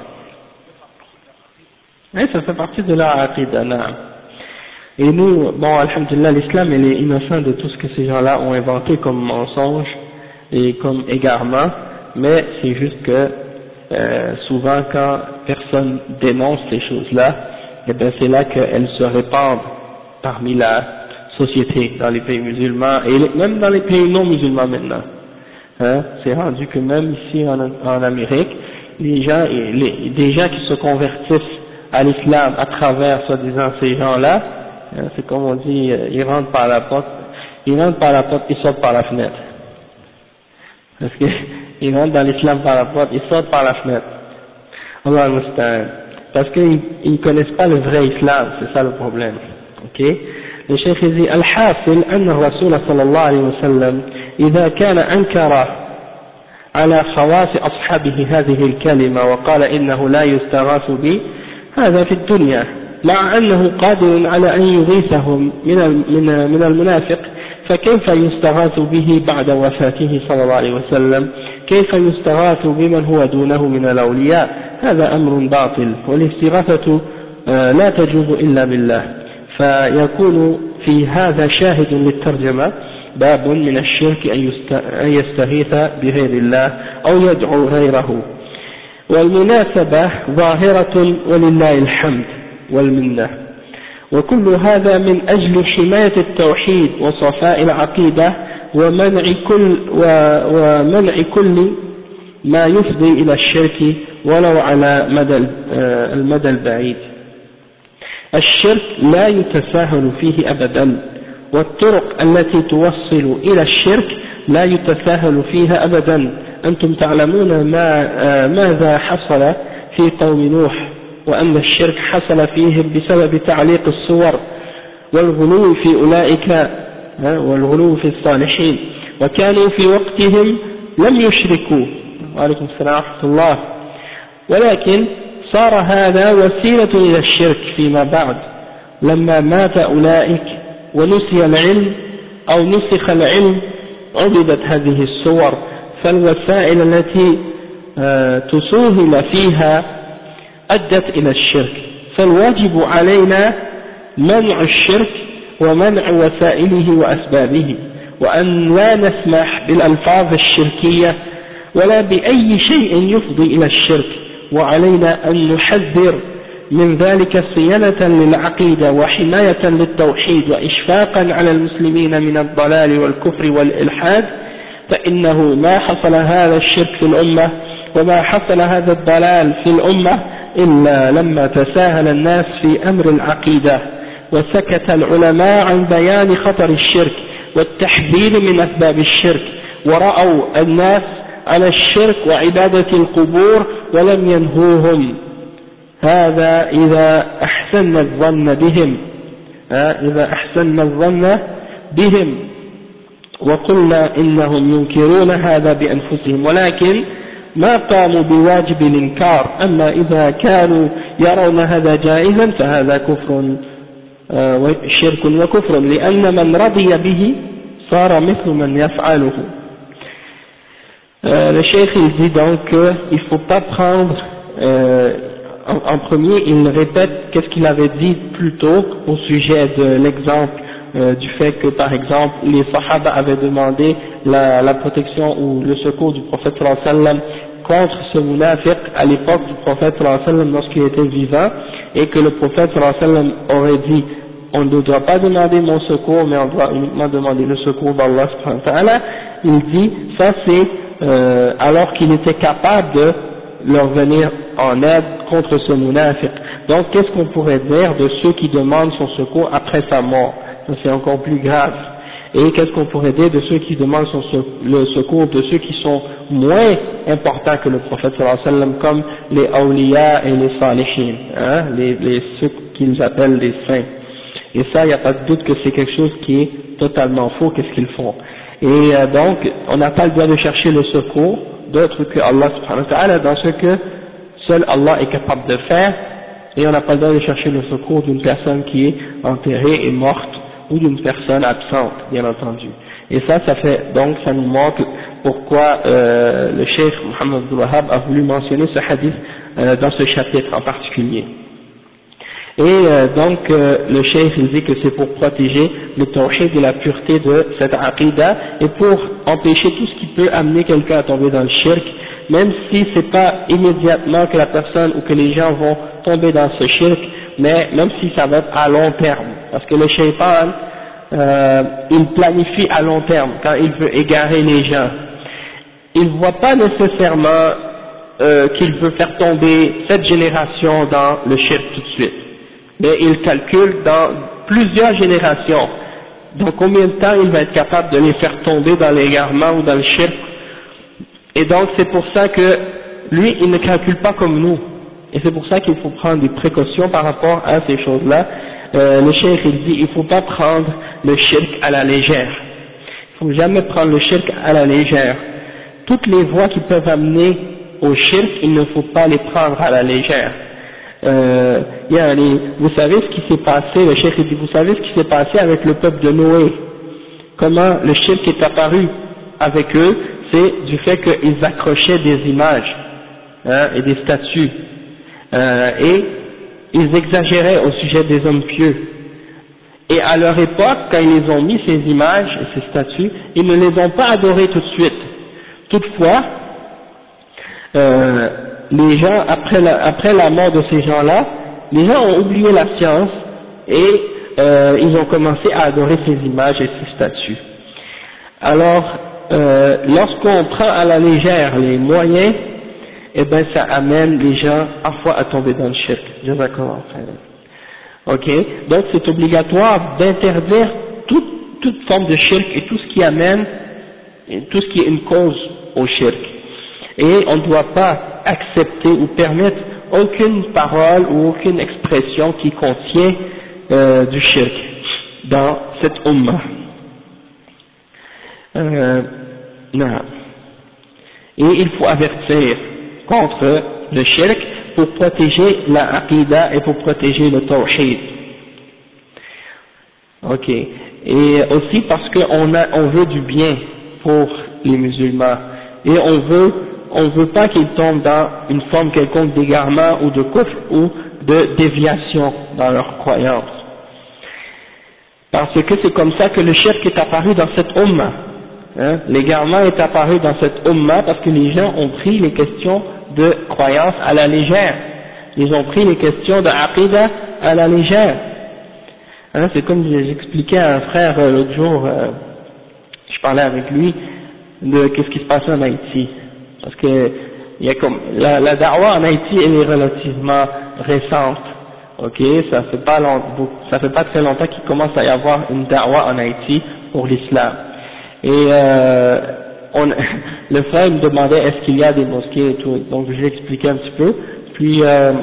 Speaker 1: Et ça fait partie de leur aqidah. Et nous, bon, alhamdulillah, l'islam il est innocent de tout ce que ces gens-là ont inventé comme mensonge et comme égarement, mais c'est juste que souvent quand personne dénonce ces choses-là, et bien c'est là qu'elles se répandent parmi la société, dans les pays musulmans et même dans les pays non musulmans maintenant. Hein, c'est rendu que même ici en Amérique, des gens qui se convertissent à l'islam à travers soi-disant ces gens-là, hein, c'est comme on dit, ils rentrent par la porte, ils sortent par la fenêtre. Parce qu'ils rentrent dans l'islam par la porte, ils sortent par la fenêtre. Allah al-Musta'an. Parce qu'ils ne connaissent pas le vrai islam, c'est ça le problème. Ok? Le cheikh dit, Al-Hasil, anna Rasul sallallahu alayhi wa sallam, إذا كان أنكر على خواص أصحابه هذه الكلمة وقال إنه لا يستغاث به هذا في الدنيا مع أنه قادر على أن يغيثهم من المنافق فكيف يستغاث به بعد وفاته صلى الله عليه وسلم كيف يستغاث بمن هو دونه من الأولياء هذا أمر باطل والاستغاثة لا تجوز إلا بالله فيكون في هذا شاهد للترجمة باب من الشرك أن يستغيث بغير الله أو يدعو غيره والمناسبة ظاهرة ولله الحمد والمنة وكل هذا من أجل حماية التوحيد وصفاء العقيدة ومنع كل ما يفضي إلى الشرك ولو على المدى البعيد. الشرك لا يتساهل فيه أبدا والطرق التي توصل إلى الشرك لا يتساهل فيها أبدا. أنتم تعلمون ماذا حصل في قوم نوح وأن الشرك حصل فيهم بسبب تعليق الصور والغلو في أولئك والغلو في الصالحين وكانوا في وقتهم لم يشركوا وعليكم السلام ورحمة الله ولكن صار هذا وسيلة إلى الشرك فيما بعد لما مات أولئك ونسي العلم أو نسخ العلم عبدت هذه الصور فالوسائل التي تسهل فيها أدت إلى الشرك فالواجب علينا منع الشرك ومنع وسائله وأسبابه وأن لا نسمح بالألفاظ الشركية ولا بأي شيء يفضي إلى الشرك وعلينا أن نحذر من ذلك صيانة للعقيدة وحماية للتوحيد وإشفاقا على المسلمين من الضلال والكفر والإلحاد فإنه ما حصل هذا الشرك في الأمة وما حصل هذا الضلال في الأمة إلا لما تساهل الناس في أمر العقيدة وسكت العلماء عن بيان خطر الشرك والتحذير من أسباب الشرك ورأوا الناس على الشرك وعبادة القبور ولم ينهوهم. هذا إذا أحسن الظن بهم وقلنا إنهم ينكرون هذا بأنفسهم ولكن ما قاموا بواجب الإنكار. أما إذا كانوا يرون هذا جائزا فهذا كفر شرك وكفر لأن من رضي به صار مثل من يفعله. Le cheikh il dit donc qu'il ne faut pas prendre en premier, il répète qu'est-ce qu'il avait dit plus tôt au sujet de l'exemple du fait que par exemple les Sahaba avaient demandé la protection ou le secours du prophète sallallahu alayhi wa sallam contre ce munafiq à l'époque du prophète sallallahu alayhi wa sallam lorsqu'il était vivant et que le prophète sallallahu alayhi wa sallam aurait dit on ne doit pas demander mon secours mais on doit uniquement demander le secours d'Allah subhanahu wa ta'ala. Il dit ça c'est alors qu'il était capable de leur venir en aide contre ce munafiq. Donc qu'est-ce qu'on pourrait dire de ceux qui demandent son secours après sa mort? Ça c'est encore plus grave. Et qu'est-ce qu'on pourrait dire de ceux qui demandent le secours de ceux qui sont moins importants que le prophète sallallahu alayhi wa sallam comme les awliya et les salihin, hein, ceux qu'ils appellent les saints. Et ça, il n'y a pas de doute que c'est quelque chose qui est totalement faux, qu'est-ce qu'ils font. Et donc, on n'a pas le droit de chercher le secours d'autres que Allah subhanahu wa ta'ala dans ce que seul Allah est capable de faire, et on n'a pas le droit de chercher le secours d'une personne qui est enterrée et morte, ou d'une personne absente, bien entendu. Et ça fait, donc, ça nous montre pourquoi le cheikh Muhammad Abdul Wahhab a voulu mentionner ce hadith dans ce chapitre en particulier. Et donc le cheikh il dit que c'est pour protéger le tawhid de la pureté de cette aqidah et pour empêcher tout ce qui peut amener quelqu'un à tomber dans le shirk, même si c'est pas immédiatement que la personne ou que les gens vont tomber dans ce shirk, mais même si ça va être à long terme, parce que le shaytan il planifie à long terme quand il veut égarer les gens. Il voit pas nécessairement qu'il veut faire tomber cette génération dans le shirk tout de suite, mais il calcule dans plusieurs générations, dans combien de temps il va être capable de les faire tomber dans l'égarement ou dans le shirk. Et donc c'est pour ça que lui il ne calcule pas comme nous, et c'est pour ça qu'il faut prendre des précautions par rapport à ces choses-là. Le cheikh il dit il ne faut pas prendre le shirk à la légère, il ne faut jamais prendre le shirk à la légère. Toutes les voies qui peuvent amener au shirk, il ne faut pas les prendre à la légère. Vous savez ce qui s'est passé, le cheikh dit, vous savez ce qui s'est passé avec le peuple de Noé, comment le shirk est apparu avec eux, c'est du fait qu'ils accrochaient des images et des statues, et ils exagéraient au sujet des hommes pieux. Et à leur époque, quand ils les ont mis ces images et ces statues, ils ne les ont pas adorées tout de suite. Toutefois, les gens, après la mort de ces gens-là, les gens ont oublié la science et ils ont commencé à adorer ces images et ces statues. Alors, lorsqu'on prend à la légère les moyens, eh ben ça amène les gens parfois à tomber dans le shirk. Jazakallah khairan. Ok, donc c'est obligatoire d'interdire toute forme de shirk et tout ce qui amène, tout ce qui est une cause au shirk. Et on ne doit pas accepter ou permettre aucune parole ou aucune expression qui contient du shirk dans cette ummah. Et il faut avertir contre le shirk pour protéger la aqidah et pour protéger le tawhid. Ok. Et aussi parce qu'on veut du bien pour les musulmans et on veut pas qu'ils tombent dans une forme quelconque d'égarement ou de kufr ou de déviation dans leur croyance. Parce que c'est comme ça que le shirk est apparu dans cette ummah. Hein, l'égarement est apparu dans cette umma parce que les gens ont pris les questions de croyance à la légère. Ils ont pris les questions de aqidah à la légère. Hein, c'est comme j'expliquais à un frère l'autre jour, je parlais avec lui de qu'est-ce qui se passait en Haïti. Parce que il y a comme la da'wa en Haïti, elle est relativement récente. Ok, ça fait pas très longtemps qu'il commence à y avoir une da'wa en Haïti pour l'islam. Et le frère me demandait est-ce qu'il y a des mosquées et tout, donc je lui expliquais un petit peu. Puis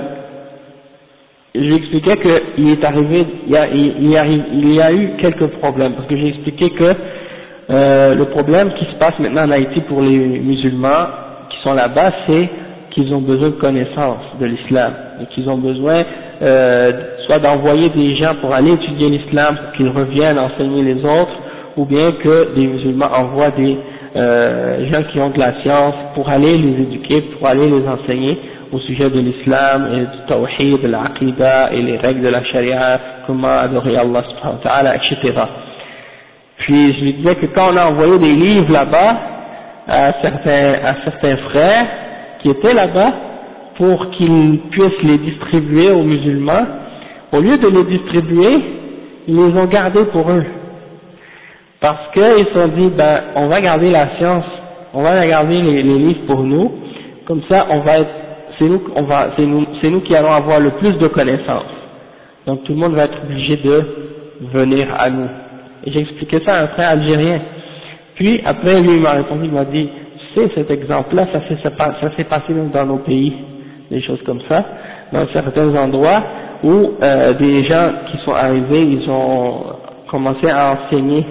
Speaker 1: je lui expliquais qu'il est arrivé, il y a eu quelques problèmes, parce que j'ai expliqué que le problème qui se passe maintenant en Haïti pour les musulmans qui sont là-bas, c'est qu'ils ont besoin de connaissance de l'islam, et qu'ils ont besoin soit d'envoyer des gens pour aller étudier l'islam, pour qu'ils reviennent enseigner les autres, ou bien que des musulmans envoient des gens qui ont de la science pour aller les éduquer, pour aller les enseigner au sujet de l'islam et du tawhid, de l'aqidah et les règles de la charia, comment adorer Allah subhanahu wa ta'ala, etc. Puis je lui disais que quand on a envoyé des livres là-bas à certains frères qui étaient là-bas pour qu'ils puissent les distribuer aux musulmans, au lieu de les distribuer, ils les ont gardés pour eux. Parce qu'ils se sont dit, ben, on va garder la science, on va garder les livres pour nous, comme ça on va être, c'est nous qui allons avoir le plus de connaissances. Donc tout le monde va être obligé de venir à nous. Et j'ai expliqué ça à un frère algérien. Puis après lui il m'a répondu, il m'a dit, tu sais cet exemple-là, ça s'est passé même dans nos pays, des choses comme ça, dans certains endroits où des gens qui sont arrivés, ils ont commencé à enseigner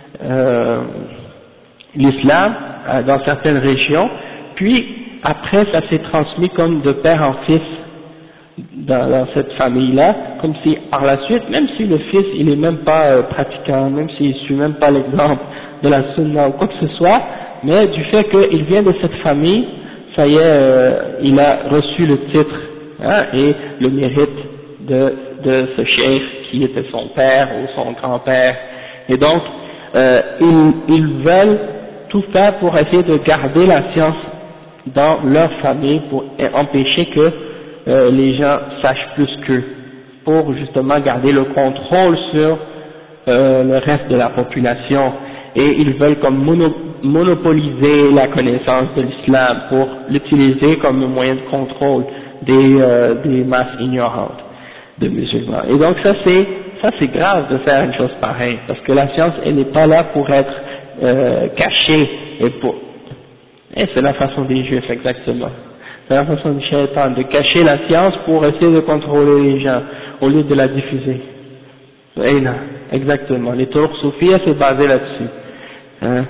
Speaker 1: l'islam dans certaines régions, puis après ça s'est transmis comme de père en fils dans cette famille-là, comme si par la suite, même si le fils il est même pas pratiquant, même s'il suit même pas l'exemple de la sunna ou quoi que ce soit, mais du fait qu'il vient de cette famille, ça y est, il a reçu le titre hein, et le mérite de ce cheikh qui était son père ou son grand-père, et donc ils veulent tout faire pour essayer de garder la science dans leur famille pour empêcher que les gens sachent plus qu'eux, pour justement garder le contrôle sur le reste de la population, et ils veulent comme monopoliser la connaissance de l'islam pour l'utiliser comme moyen de contrôle des masses ignorantes de musulmans. Et donc ça c'est grave de faire une chose pareille, parce que la science elle n'est pas là pour être cachée et c'est la façon des juifs exactement. C'est la façon du shaitan de cacher la science pour essayer de contrôler les gens au lieu de la diffuser. Et là, exactement. Les turuq soufiyya c'est basé là-dessus. Hein?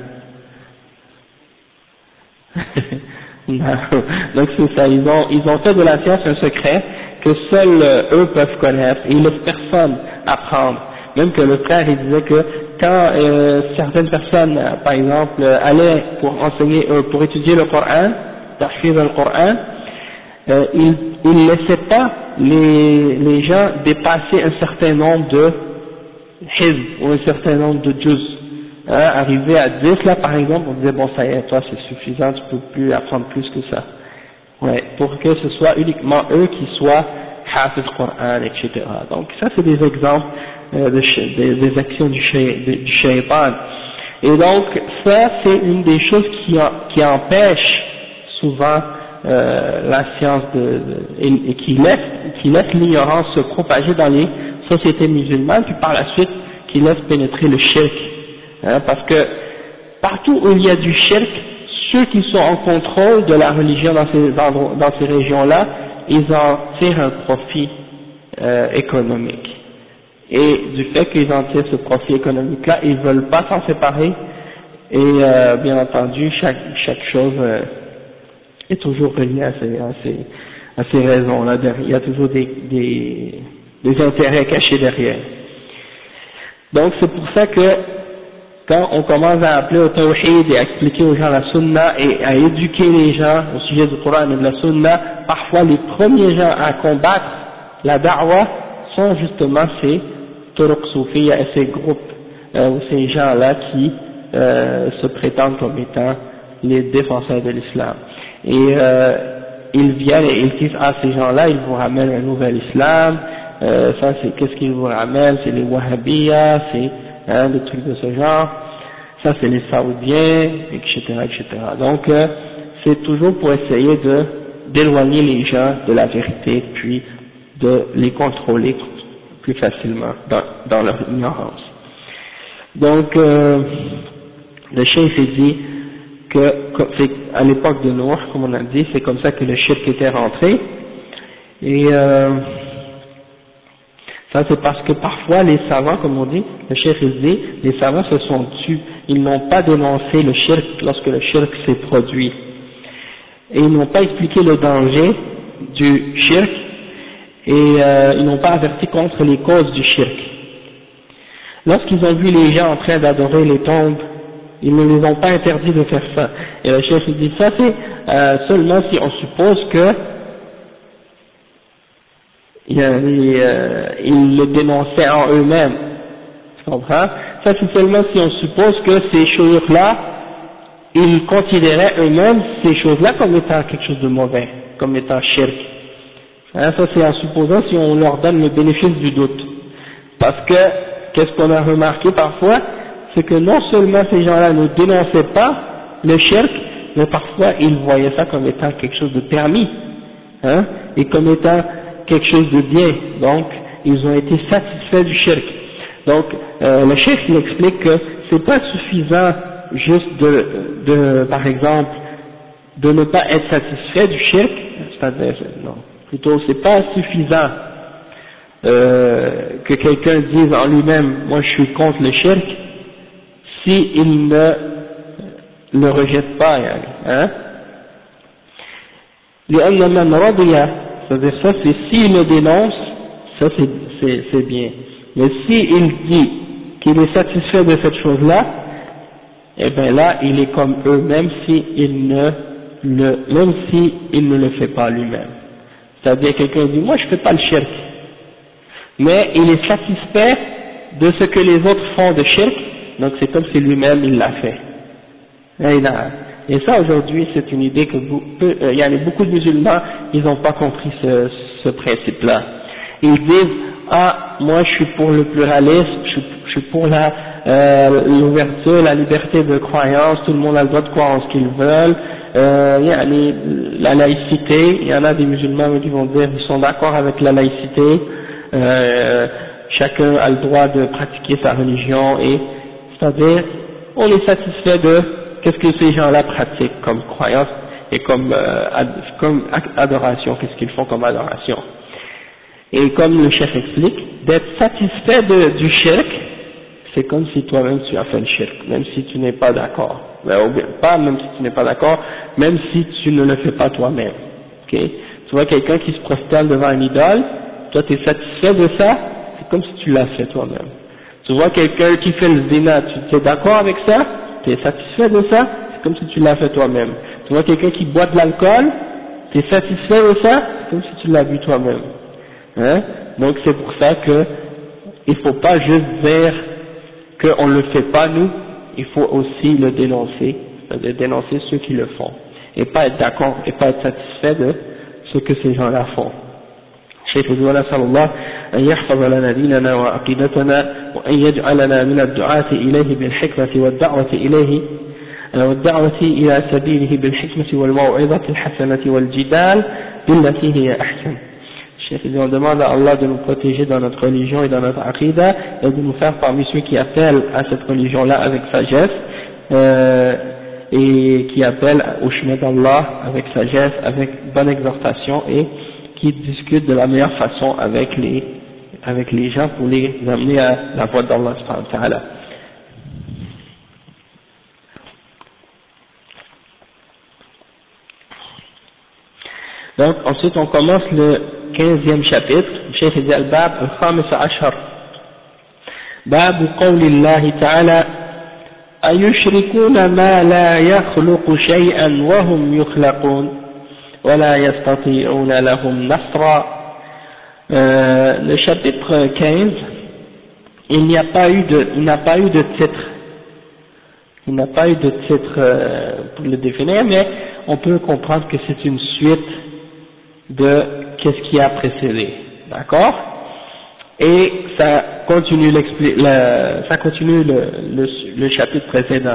Speaker 1: Non. Donc c'est ça, ils ont fait de la science un secret que seuls eux peuvent connaître et ils laissent personne apprendre. Même que le frère il disait que quand certaines personnes, par exemple, allaient pour enseigner, pour étudier le Coran, tahfiz le Coran, ils ne laissaient pas les gens dépasser un certain nombre de hizb ou un certain nombre de juz. Hein, arriver à 10 là par exemple, on disait bon ça y est, toi c'est suffisant, tu peux plus apprendre plus que ça. Ouais, pour que ce soit uniquement eux qui soient hafiz Coran, etc. Donc ça c'est des exemples des actions du shaitan. Et donc ça c'est une des choses qui empêche souvent la science et qui laisse l'ignorance se propager dans les sociétés musulmanes, puis par la suite qui laisse pénétrer le shirk. Hein, parce que partout où il y a du shirk, ceux qui sont en contrôle de la religion dans ces régions-là, ils en tirent un profit économique. Et du fait qu'ils en tirent ce profit économique-là, ils ne veulent pas s'en séparer. Et bien entendu, chaque chose est toujours reliée à ces raisons-là. Il y a toujours des intérêts cachés derrière. Donc c'est pour ça que quand on commence à appeler au tawhid et à expliquer aux gens la sunna et à éduquer les gens au sujet du Coran et de la sunna, parfois les premiers gens à combattre la da'wa sont justement ces turuq soufiyya et ces groupes ou ces gens-là qui se prétendent comme étant les défenseurs de l'islam. Et ils viennent et ils disent, ah, ces gens-là, ils vous ramènent un nouvel islam, ça c'est, qu'est-ce qu'ils vous ramènent, c'est les wahhabiyas, c'est des trucs de ce genre, ça c'est les saoudiens, etc., etc. Donc c'est toujours pour essayer d'éloigner les gens de la vérité, puis de les contrôler plus facilement dans leur ignorance. Donc le cheikh dit que à l'époque de Nour, comme on a dit, c'est comme ça que le shirk était rentré, et ça c'est parce que parfois les savants, comme on dit, le cheikh dit, les savants se sont tus, ils n'ont pas dénoncé le shirk lorsque le shirk s'est produit, et ils n'ont pas expliqué le danger du shirk, et ils n'ont pas averti contre les causes du shirk. Lorsqu'ils ont vu les gens en train d'adorer les tombes, ils ne les ont pas interdits de faire ça. Et le chef dit ça, c'est seulement si on suppose que ils le dénonçaient en eux-mêmes. Tu comprends? Ça, c'est seulement si on suppose que ces choses-là, ils considéraient eux-mêmes ces choses-là comme étant quelque chose de mauvais, comme étant shirk. Ça c'est en supposant si on leur donne le bénéfice du doute. Parce que, qu'est-ce qu'on a remarqué parfois? C'est que non seulement ces gens-là ne dénonçaient pas le shirk, mais parfois ils voyaient ça comme étant quelque chose de permis, et comme étant quelque chose de bien. Donc, ils ont été satisfaits du shirk. Donc, le cheikh il explique que c'est pas suffisant juste par exemple, de ne pas être satisfait du shirk, c'est-à-dire, non, plutôt c'est pas suffisant que quelqu'un dise en lui-même, moi je suis contre le shirk, si il ne le rejette pas, لأن من رضي, c'est-à-dire ça c'est s'il le dénonce, ça c'est bien, mais s'il dit qu'il est satisfait de cette chose-là, et bien là il est comme eux, même s'il ne le fait pas lui-même. C'est-à-dire quelqu'un dit, moi je fais pas le shirk, mais il est satisfait de ce que les autres font de shirk, donc c'est comme si lui-même il l'a fait. Et ça aujourd'hui c'est une idée que il y a beaucoup de musulmans, ils n'ont pas compris ce principe-là. Ils disent, ah moi je suis pour le pluralisme, je suis pour l'ouverture, la liberté de croyance, tout le monde a le droit de croire en ce qu'ils veulent, la laïcité, il y en a des musulmans qui vont dire ils sont d'accord avec la laïcité, chacun a le droit de pratiquer sa religion, et c'est-à-dire on est satisfait de qu'est-ce que ces gens-là pratiquent comme croyance et comme adoration, qu'est-ce qu'ils font comme adoration. Et comme le chef explique, d'être satisfait du shirk, c'est comme si toi-même tu as fait le shirk, même si tu n'es pas d'accord. Pas même si tu n'es pas d'accord, même si tu ne le fais pas toi-même. Okay? Tu vois quelqu'un qui se prosterne devant une idole, toi tu es satisfait de ça, c'est comme si tu l'as fait toi-même. Tu vois quelqu'un qui fait le zina, tu es d'accord avec ça, tu es satisfait de ça, c'est comme si tu l'as fait toi-même. Tu vois quelqu'un qui boit de l'alcool, tu es satisfait de ça, c'est comme si tu l'as bu toi-même. Donc c'est pour ça que il faut pas juste dire qu'on ne le fait pas nous, il faut aussi le dénoncer, c'est-à-dire dénoncer ceux qui le font, et pas être d'accord, et pas être satisfait de ce que ces gens-là font. الشيخ نسأل الله أن يحفظ لنا ديننا وعقيدتنا وأن يجعلنا من الدعاة إليه بالحكمة والدعوة إلى سبيله بالحكمة والموعظة الحسنة والجدال بالتي هي أحسن. Cheikh, on demande à Allah de nous protéger dans notre religion et dans notre aqidah, et de nous faire parmi ceux qui appellent à cette religion-là avec sagesse, et qui appellent au chemin d'Allah avec sagesse, avec bonne exhortation, et qui discutent de la meilleure façon avec les gens pour les amener à la voie d'Allah subhanahu wa ta'ala. Donc ensuite on commence le 15e chapitre. Le Cheikh dit al-Bab al-Khamis Ashar. Bab qawlillahi ta'ala ayushrikuna ma la yakhluqu shay'an wa hum yukhlaqun wa la yastati'una lahum nasra. Le chapitre 15, il n'a pas eu de titre. n'a pas eu de titre pour le définir, mais on peut comprendre que c'est une suite de qu'est-ce qui a précédé, d'accord? Et ça continue le chapitre précédent.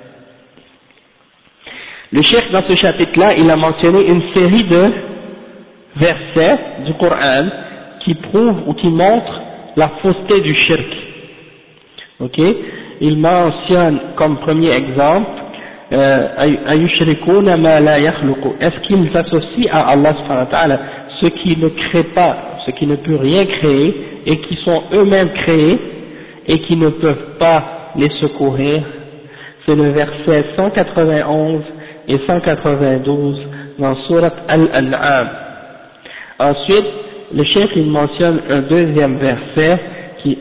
Speaker 1: Le cheikh dans ce chapitre-là, il a mentionné une série de versets du Coran qui prouvent ou qui montrent la fausseté du shirk. Ok? Il mentionne comme premier exemple ayushrikuna ma la yakhluqu. Est-ce qu'ils associent à Allah subhanahu wa ta'ala ce qui ne crée pas, ce qui ne peut rien créer et qui sont eux-mêmes créés et qui ne peuvent pas les secourir? C'est le verset 191 et 192 dans Surat Al-An'am. Ensuite, le cheikh il mentionne un deuxième verset qui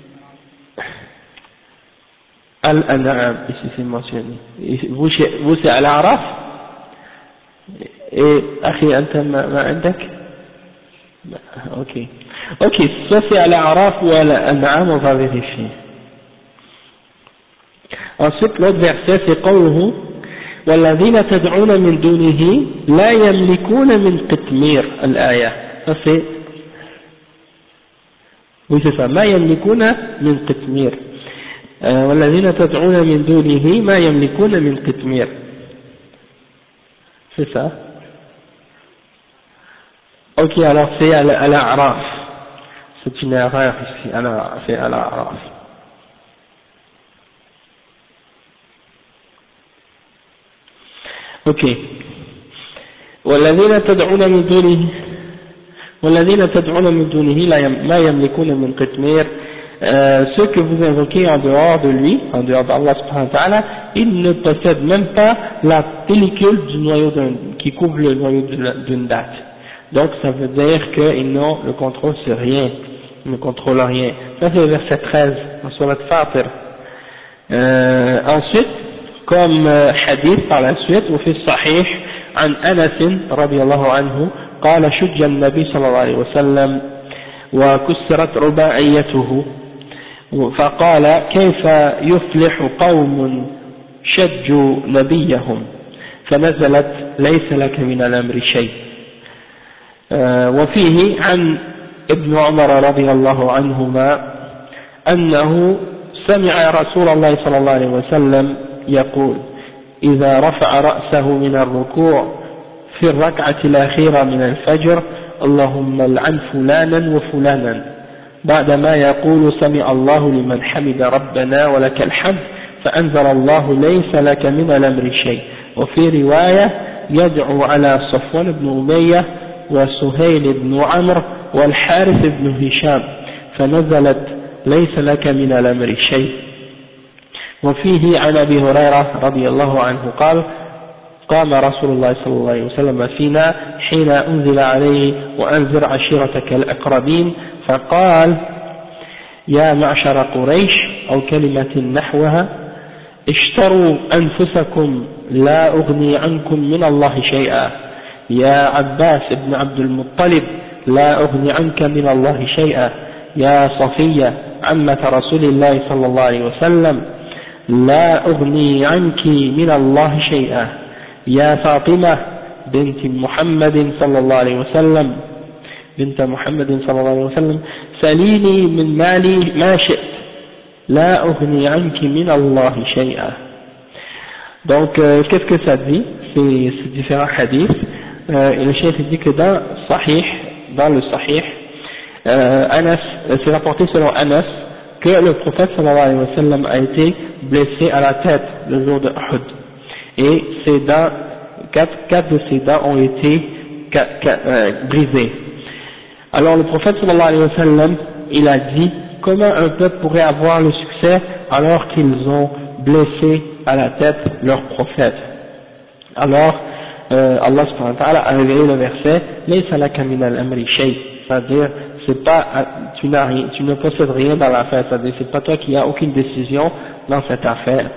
Speaker 1: Al-An'am, ici c'est mentionné. Vous c'est Al-A'raf? Et Akhi Anta ma indak? Ok, soit c'est Al-A'raf ou Al-An'am, on va vérifier. Ensuite, l'autre verset c'est قوله والذين تدعون من دونه لا يملكون من قطمير الآية. Ça c'est, oui c'est ça, ما يملكون من قطمير. والذين تدعون من دونه ما يملكون من قطمير. C'est ça. Ok, alors c'est à l'A'raf. C'est une erreur ici, c'est à l'A'raf. Ok. والذين تدعون من دونه ما يملكون من قطمير. Ceux que vous invoquez en dehors de lui, en dehors d'Allah subhanahu wa ta'ala, ils ne possèdent même pas la pellicule du noyau qui couvre le noyau d'une date. Donc ça veut dire qu'ils n'ont le contrôle sur rien, ils ne contrôlent rien. Ça c'est le verset 13 dans Surat Fatir. Ensuite, comme hadith par la suite, وفي الصحيح عن أنس رضي الله عنه قال شج النبي صلى الله عليه وسلم وكسرت رباعيته فقال كيف يفلح قوم شجوا نبيهم فنزلت ليس لك من الأمر شيء. وفيه عن ابن عمر رضي الله عنهما أنه سمع رسول الله صلى الله عليه وسلم يقول إذا رفع رأسه من الركوع في الركعة الأخيرة من الفجر اللهم لعن فلانا وفلانا بعدما يقول سمع الله لمن حمد ربنا ولك الحمد فأنزل الله ليس لك من الأمر شيء. وفي رواية يدعو على صفوان بن أمية وسهيل بن عمرو والحارث بن هشام فنزلت ليس لك من الأمر شيء. وفيه عن أبي هريرة رضي الله عنه قال قام رسول الله صلى الله عليه وسلم فينا حين أنزل عليه وأنذر عشيرتك الأقربين فقال يا معشر قريش أو كلمة نحوها اشتروا أنفسكم لا أغني عنكم من الله شيئا يا عباس بن عبد المطلب لا أغني عنك من الله شيئا يا صفية عمة رسول الله صلى الله عليه وسلم لا أغني عنك من الله شيئا يا فاطمة بنت محمد صلى الله عليه وسلم سليني من مالي ما شئت لا أغني عنك من الله شيئا. Donc qu'est-ce que ça dit, ces différents hadiths? Et le cheikh dit que dans le Sahih, Anas, c'est rapporté selon Anas que le prophète sallallahu alayhi wa sallam a été blessé à la tête le jour de Uhud. Et ses dents, quatre de ses dents ont été brisées. Alors le prophète sallallahu alayhi wa sallam, il a dit comment un peuple pourrait avoir le succès alors qu'ils ont blessé à la tête leur prophète. Alors Allah subhanahu wa ta'ala a révélé le verset Laysa laka min al-amri shay, c'est-à-dire c'est pas, tu ne possèdes rien dans l'affaire, c'est-à-dire c'est pas toi qui as aucune décision dans cette affaire.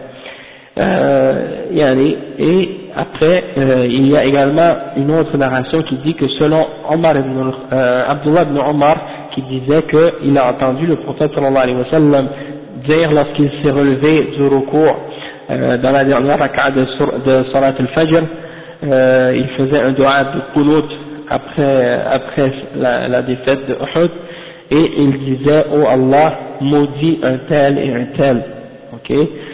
Speaker 1: Et après il y a également une autre narration qui dit que selon Abdullah ibn Omar, qui disait qu'il a entendu le prophète sallallahu alayhi wa sallam dire lorsqu'il s'est relevé du recours dans la dernière raka'a de Salat al-Fajr, il faisait un dua de Qunut après la défaite de Uhud, et il disait: oh Allah, maudit un tel et un tel. Ok,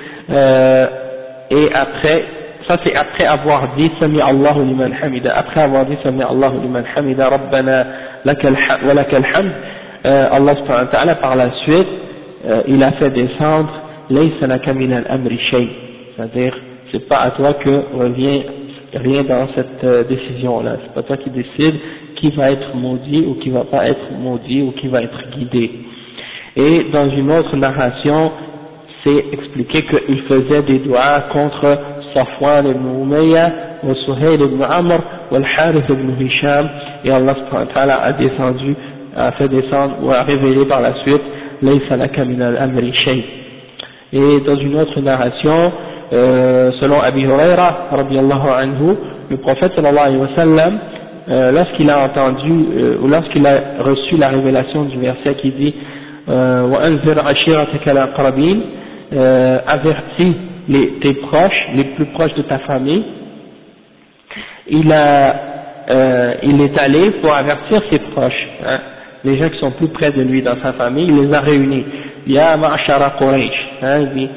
Speaker 1: et après, ça c'est après avoir dit Sami Allahu liman hamida, après avoir dit Sami Allahu liman hamida, Rabbana wa lakal hamd, Allah subhanahu wa ta'ala par la suite, il a fait descendre Laysa laka min al-amri shay, c'est-à-dire c'est pas à toi que revient rien dans cette décision-là, c'est pas toi qui décide qui va être maudit ou qui va pas être maudit ou qui va être guidé. Et dans une autre narration, c'est expliqué qu'il faisait des doigts contre Safwan ibn Umayya, wa Suhayl ibn Amr, wa al-Harith ibn Hisham, et Allah subhanahu wa ta'ala a fait descendre ou a révélé par la suite Laysa laka min al-amri shay. Et dans une autre narration, selon Abi Huraira radiyallahu anhu, le prophète sallallahu alayhi wa sallam, lorsqu'il a entendu ou lorsqu'il a reçu la révélation du verset qui dit wa anzir ashirataka al-aqrabin, avertis tes proches, les plus proches de ta famille, il est allé pour avertir ses proches, hein, les gens qui sont plus près de lui dans sa famille, il les a réunis. Ya ma'ashara Quraysh, hein, il dit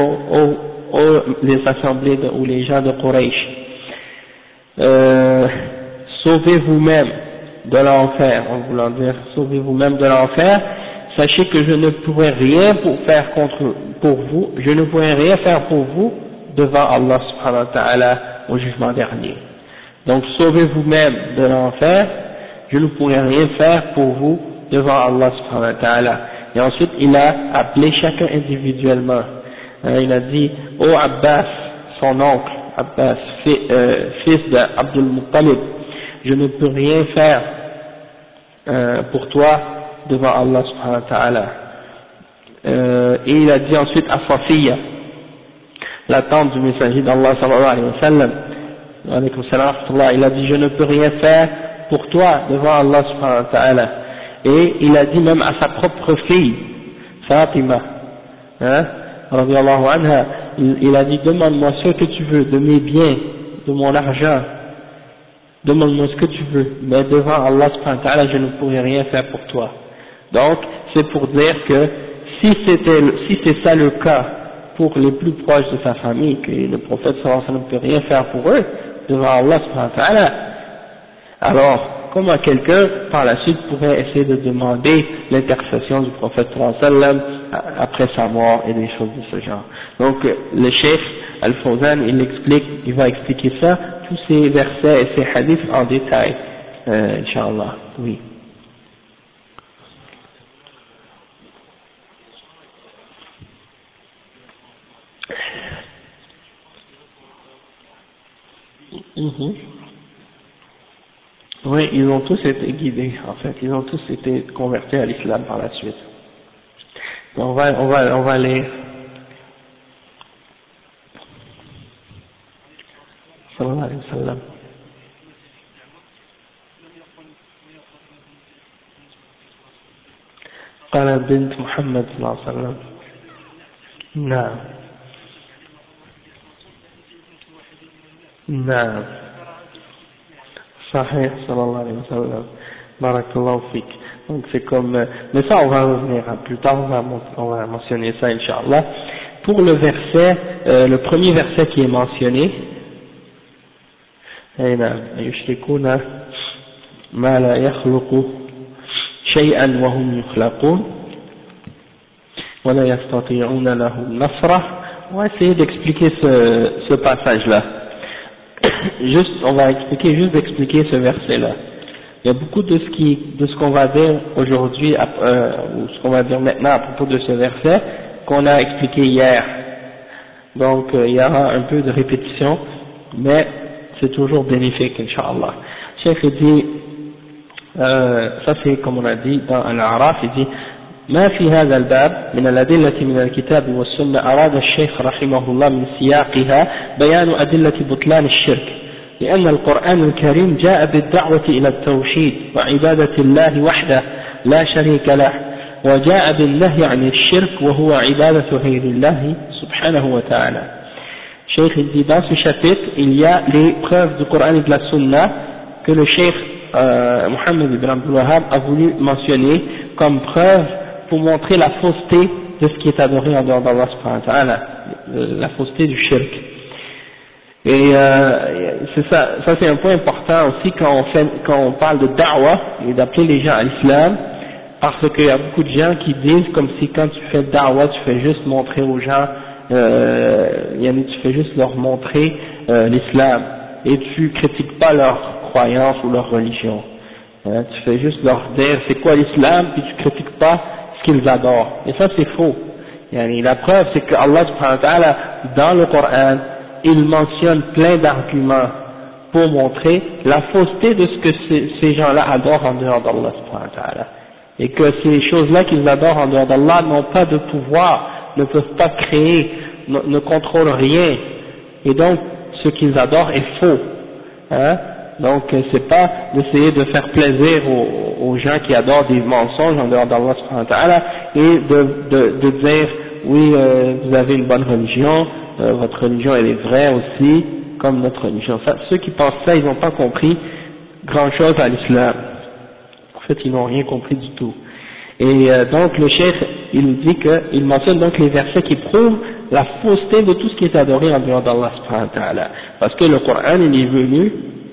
Speaker 1: les assemblées ou les gens de Quraysh, sauvez vous-même de l'enfer, en voulant dire sauvez vous-même de l'enfer, sachez que je ne pourrai rien pour vous, je ne pourrai rien faire pour vous devant Allah subhanahu wa ta'ala au jugement dernier. Donc sauvez vous-même de l'enfer, je ne pourrai rien faire pour vous devant Allah subhanahu wa ta'ala. Et ensuite il a appelé chacun individuellement. Il a dit: ô Abbas, son oncle, Abbas, fils d'Abdul Muttalib, je ne peux rien faire pour toi devant Allah subhanahu wa ta'ala. Et il a dit ensuite à Safiya, la tante du messager d'Allah sallallahu alayhi wa sallam, il a dit: je ne peux rien faire pour toi devant Allah subhanahu wa ta'ala. Et il a dit même à sa propre fille, Fatima, hein, radiyallahu anha, il a dit: demande-moi ce que tu veux, de mes biens, de mon argent, demande-moi ce que tu veux, mais devant Allah subhanahu wa ta'ala je ne pourrai rien faire pour toi. Donc c'est pour dire que si c'est ça le cas pour les plus proches de sa famille, que le prophète sallallahu alayhi wa sallam ne peut rien faire pour eux devant Allah subhanahu wa ta'ala, alors comment quelqu'un par la suite pourrait essayer de demander l'intercession du prophète sallallahu alayhi wa sallam après sa mort et des choses de ce genre. Donc le cheikh Al-Fawzan il va expliquer ça, tous ces versets et ces hadiths en détail, Inch'Allah. Oui. Oui, ils ont tous été guidés, en fait, ils ont tous été convertis à l'islam par la suite. On va lire. Sallallahu alayhi wa sallam. قال بنت محمد صلى الله عليه وسلم. نعم نعم صحيح صلى الله عليه وسلم. بارك الله فيك. Donc c'est comme, mais ça on va revenir plus tard, on va mentionner ça Inch'Allah. Pour le verset, le premier verset qui est mentionné, يشركون ما لا يخلق شيئا وهم يخلقون ولا يستطيعون لهم نصرة. On va essayer d'expliquer ce passage-là. On va expliquer ce verset-là. Il y a beaucoup de ce qu'on va dire aujourd'hui, ou ce qu'on va dire maintenant à propos de ce verset, qu'on a expliqué hier. Donc, il y aura un peu de répétition, mais c'est toujours bénéfique, Inch'Allah. Cheikh dit, ça c'est comme on a dit dans Al-A'raf, il dit: ما في هذا الباب من الأدلة من الكتاب والسنة أراد الشيخ رحمه الله من سياقها بيان أدلة بطلان الشرك، لأن القرآن الكريم جاء بالدعوة إلى التوحيد وعبادة الله وحده لا شريك له، وجاء بالنهي عن الشرك وهو عبادة غير الله سبحانه وتعالى. Cheikh il dit dans ce chapitre, il y a les preuves du Coran et de la Sunna que le Cheikh Mohammed ibn Abdul Wahhab a voulu mentionner comme preuve pour montrer la fausseté de ce qui est adoré en dehors d'Allah subhanahu wa ta'ala, la fausseté du shirk. Et c'est ça c'est un point important aussi quand on parle de da'wah et d'appeler les gens à l'islam, parce qu'il y a beaucoup de gens qui disent comme si quand tu fais da'wah, tu fais juste montrer aux gens, tu fais juste leur montrer l'islam, et tu critiques pas leur croyance ou leur religion. Tu fais juste leur dire c'est quoi l'islam, puis tu critiques pas ce qu'ils adorent. Et ça c'est faux. La preuve c'est que Allah subhanahu wa ta'ala dans le Coran, il mentionne plein d'arguments pour montrer la fausseté de ce que ces gens-là adorent en dehors d'Allah subhanahu wa ta'ala. Et que ces choses-là qu'ils adorent en dehors d'Allah n'ont pas de pouvoir, ne peuvent pas créer, ne contrôlent rien. Et donc, ce qu'ils adorent est faux. Donc, c'est pas d'essayer de faire plaisir aux gens qui adorent des mensonges en dehors d'Allah subhanahu wa ta'ala et de dire, oui, vous avez une bonne religion, votre religion elle est vraie aussi, comme notre religion. Ceux qui pensent ça, ils n'ont pas compris grand chose à l'islam. En fait, ils n'ont rien compris du tout. Et donc, le cheikh, il dit il mentionne donc les versets qui prouvent la fausseté de tout ce qui est adoré en dehors d'Allah subhanahu wa ta'ala. Parce que le Coran, il est venu,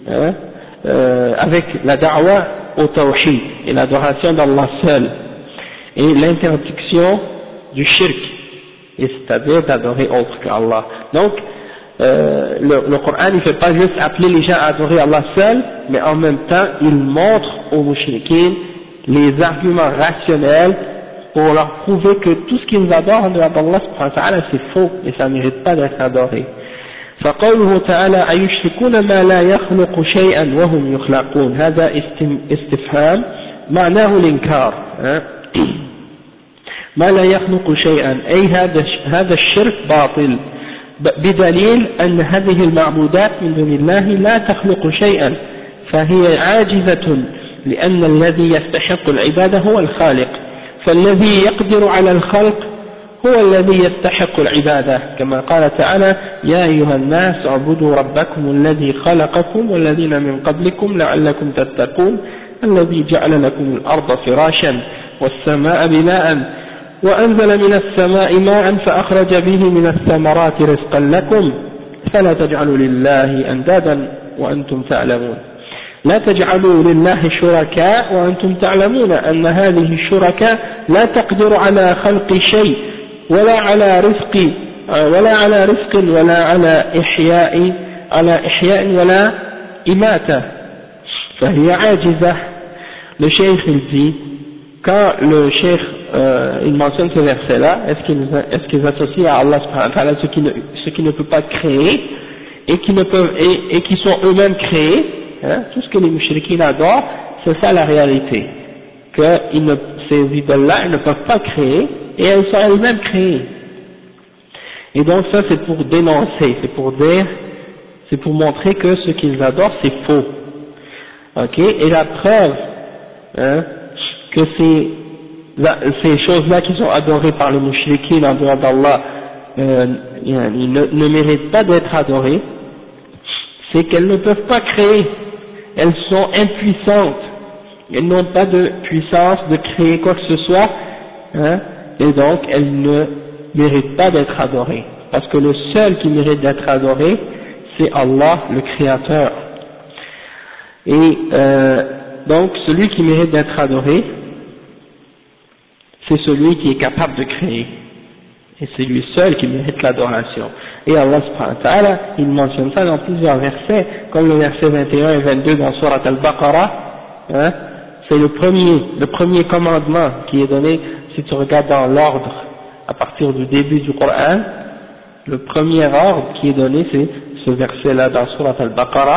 Speaker 1: avec la da'wa au tawhid, et l'adoration d'Allah seul, et l'interdiction du shirk, et c'est-à-dire d'adorer autre qu'Allah. Donc, le Coran il ne fait pas juste appeler les gens à adorer Allah seul, mais en même temps il montre aux mushrikines les arguments rationnels pour leur prouver que tout ce qu'ils adorent en dehors d'Allah subhanahu wa ta'ala c'est faux et ça ne mérite pas d'être adoré. فقوله تعالى أيشركون ما لا يخلق شيئا وهم يخلقون هذا استفهام معناه الإنكار ما لا يخلق شيئا أي هذا الشرك باطل بدليل أن هذه المعبودات من دون الله لا تخلق شيئا فهي عاجزة لأن الذي يستحق العبادة هو الخالق فالذي يقدر على الخلق هو الذي يستحق العبادة كما قال تعالى يا أيها الناس اعبدوا ربكم الذي خلقكم والذين من قبلكم لعلكم تتقون الذي جعل لكم الأرض فراشا والسماء بناء وأنزل من السماء ماء فأخرج به من الثمرات رزقا لكم فلا تجعلوا لله أندادا وأنتم تعلمون لا تجعلوا لله شركاء وأنتم تعلمون أن هذه الشركاء لا تقدر على خلق شيء ولا على رزق ولا على إحياء ولا إماتة فهي عاجزة. Le cheikh il dit, quand le cheikh il mentionne ce verset-là, est-ce qu'ils associent à Allah subhanahu wa ta'ala ce qui ne peut pas créer et qui sont eux-mêmes créés, tout ce que les mushrikines adorent, c'est ça la réalité, que ces idoles-là, elles ne peuvent pas créer et elles sont elles-mêmes créées. Et donc ça c'est pour dénoncer, c'est pour montrer que ce qu'ils adorent c'est faux. Ok, et la preuve que ces choses-là qui sont adorées par les mushrikines en dehors d'Allah ne méritent pas d'être adorées, c'est qu'elles ne peuvent pas créer, elles sont impuissantes, elles n'ont pas de puissance de créer quoi que ce soit, et donc elles ne méritent pas d'être adorées, parce que le seul qui mérite d'être adoré, c'est Allah, le Créateur. Et donc celui qui mérite d'être adoré, c'est celui qui est capable de créer, et c'est lui seul qui mérite l'adoration. Et Allah subhanahu wa ta'ala, il mentionne ça dans plusieurs versets, comme le verset 21 et 22 dans Surat Al-Baqarah, c'est le premier commandement qui est donné, si tu regardes dans l'ordre, à partir du début du Coran, le premier ordre qui est donné, c'est ce verset-là dans Surat Al-Baqarah,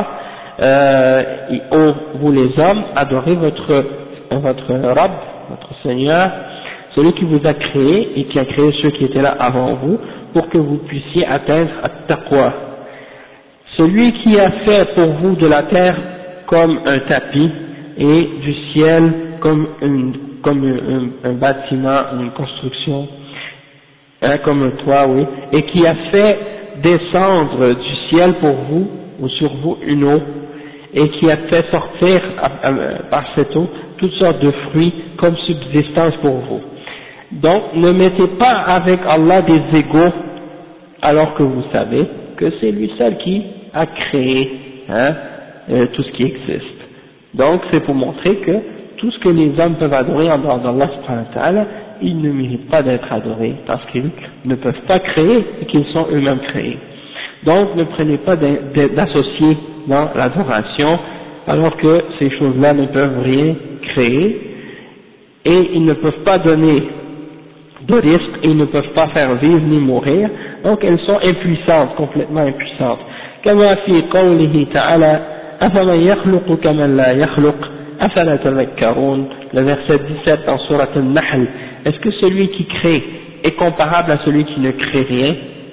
Speaker 1: vous les hommes, adorez votre Rabb, votre Seigneur, celui qui vous a créé et qui a créé ceux qui étaient là avant vous, pour que vous puissiez atteindre at-taqwa. Celui qui a fait pour vous de la terre comme un tapis et du ciel comme un bâtiment, une construction, comme un toit, oui, et qui a fait descendre du ciel pour vous, ou sur vous, une eau, et qui a fait sortir par cette eau toutes sortes de fruits comme subsistance pour vous. Donc ne mettez pas avec Allah des égaux, alors que vous savez que c'est lui seul qui a créé tout ce qui existe. Donc c'est pour montrer que tout ce que les hommes peuvent adorer en dehors d'Allah subhanahu wa ta'ala, ils ne méritent pas d'être adorés parce qu'ils ne peuvent pas créer et qu'ils sont eux-mêmes créés. Donc ne prenez pas d'associés dans l'adoration alors que ces choses-là ne peuvent rien créer et ils ne peuvent pas donner de risque et ils ne peuvent pas faire vivre ni mourir, donc elles sont impuissantes, complètement impuissantes. كما في قوله تعالى أفمن يخلق كمن لا يخلق أفلا تذكرون, le verset 17 dans sourate An-Nahl. Est-ce que celui qui crée est comparable à celui qui ne crée rien,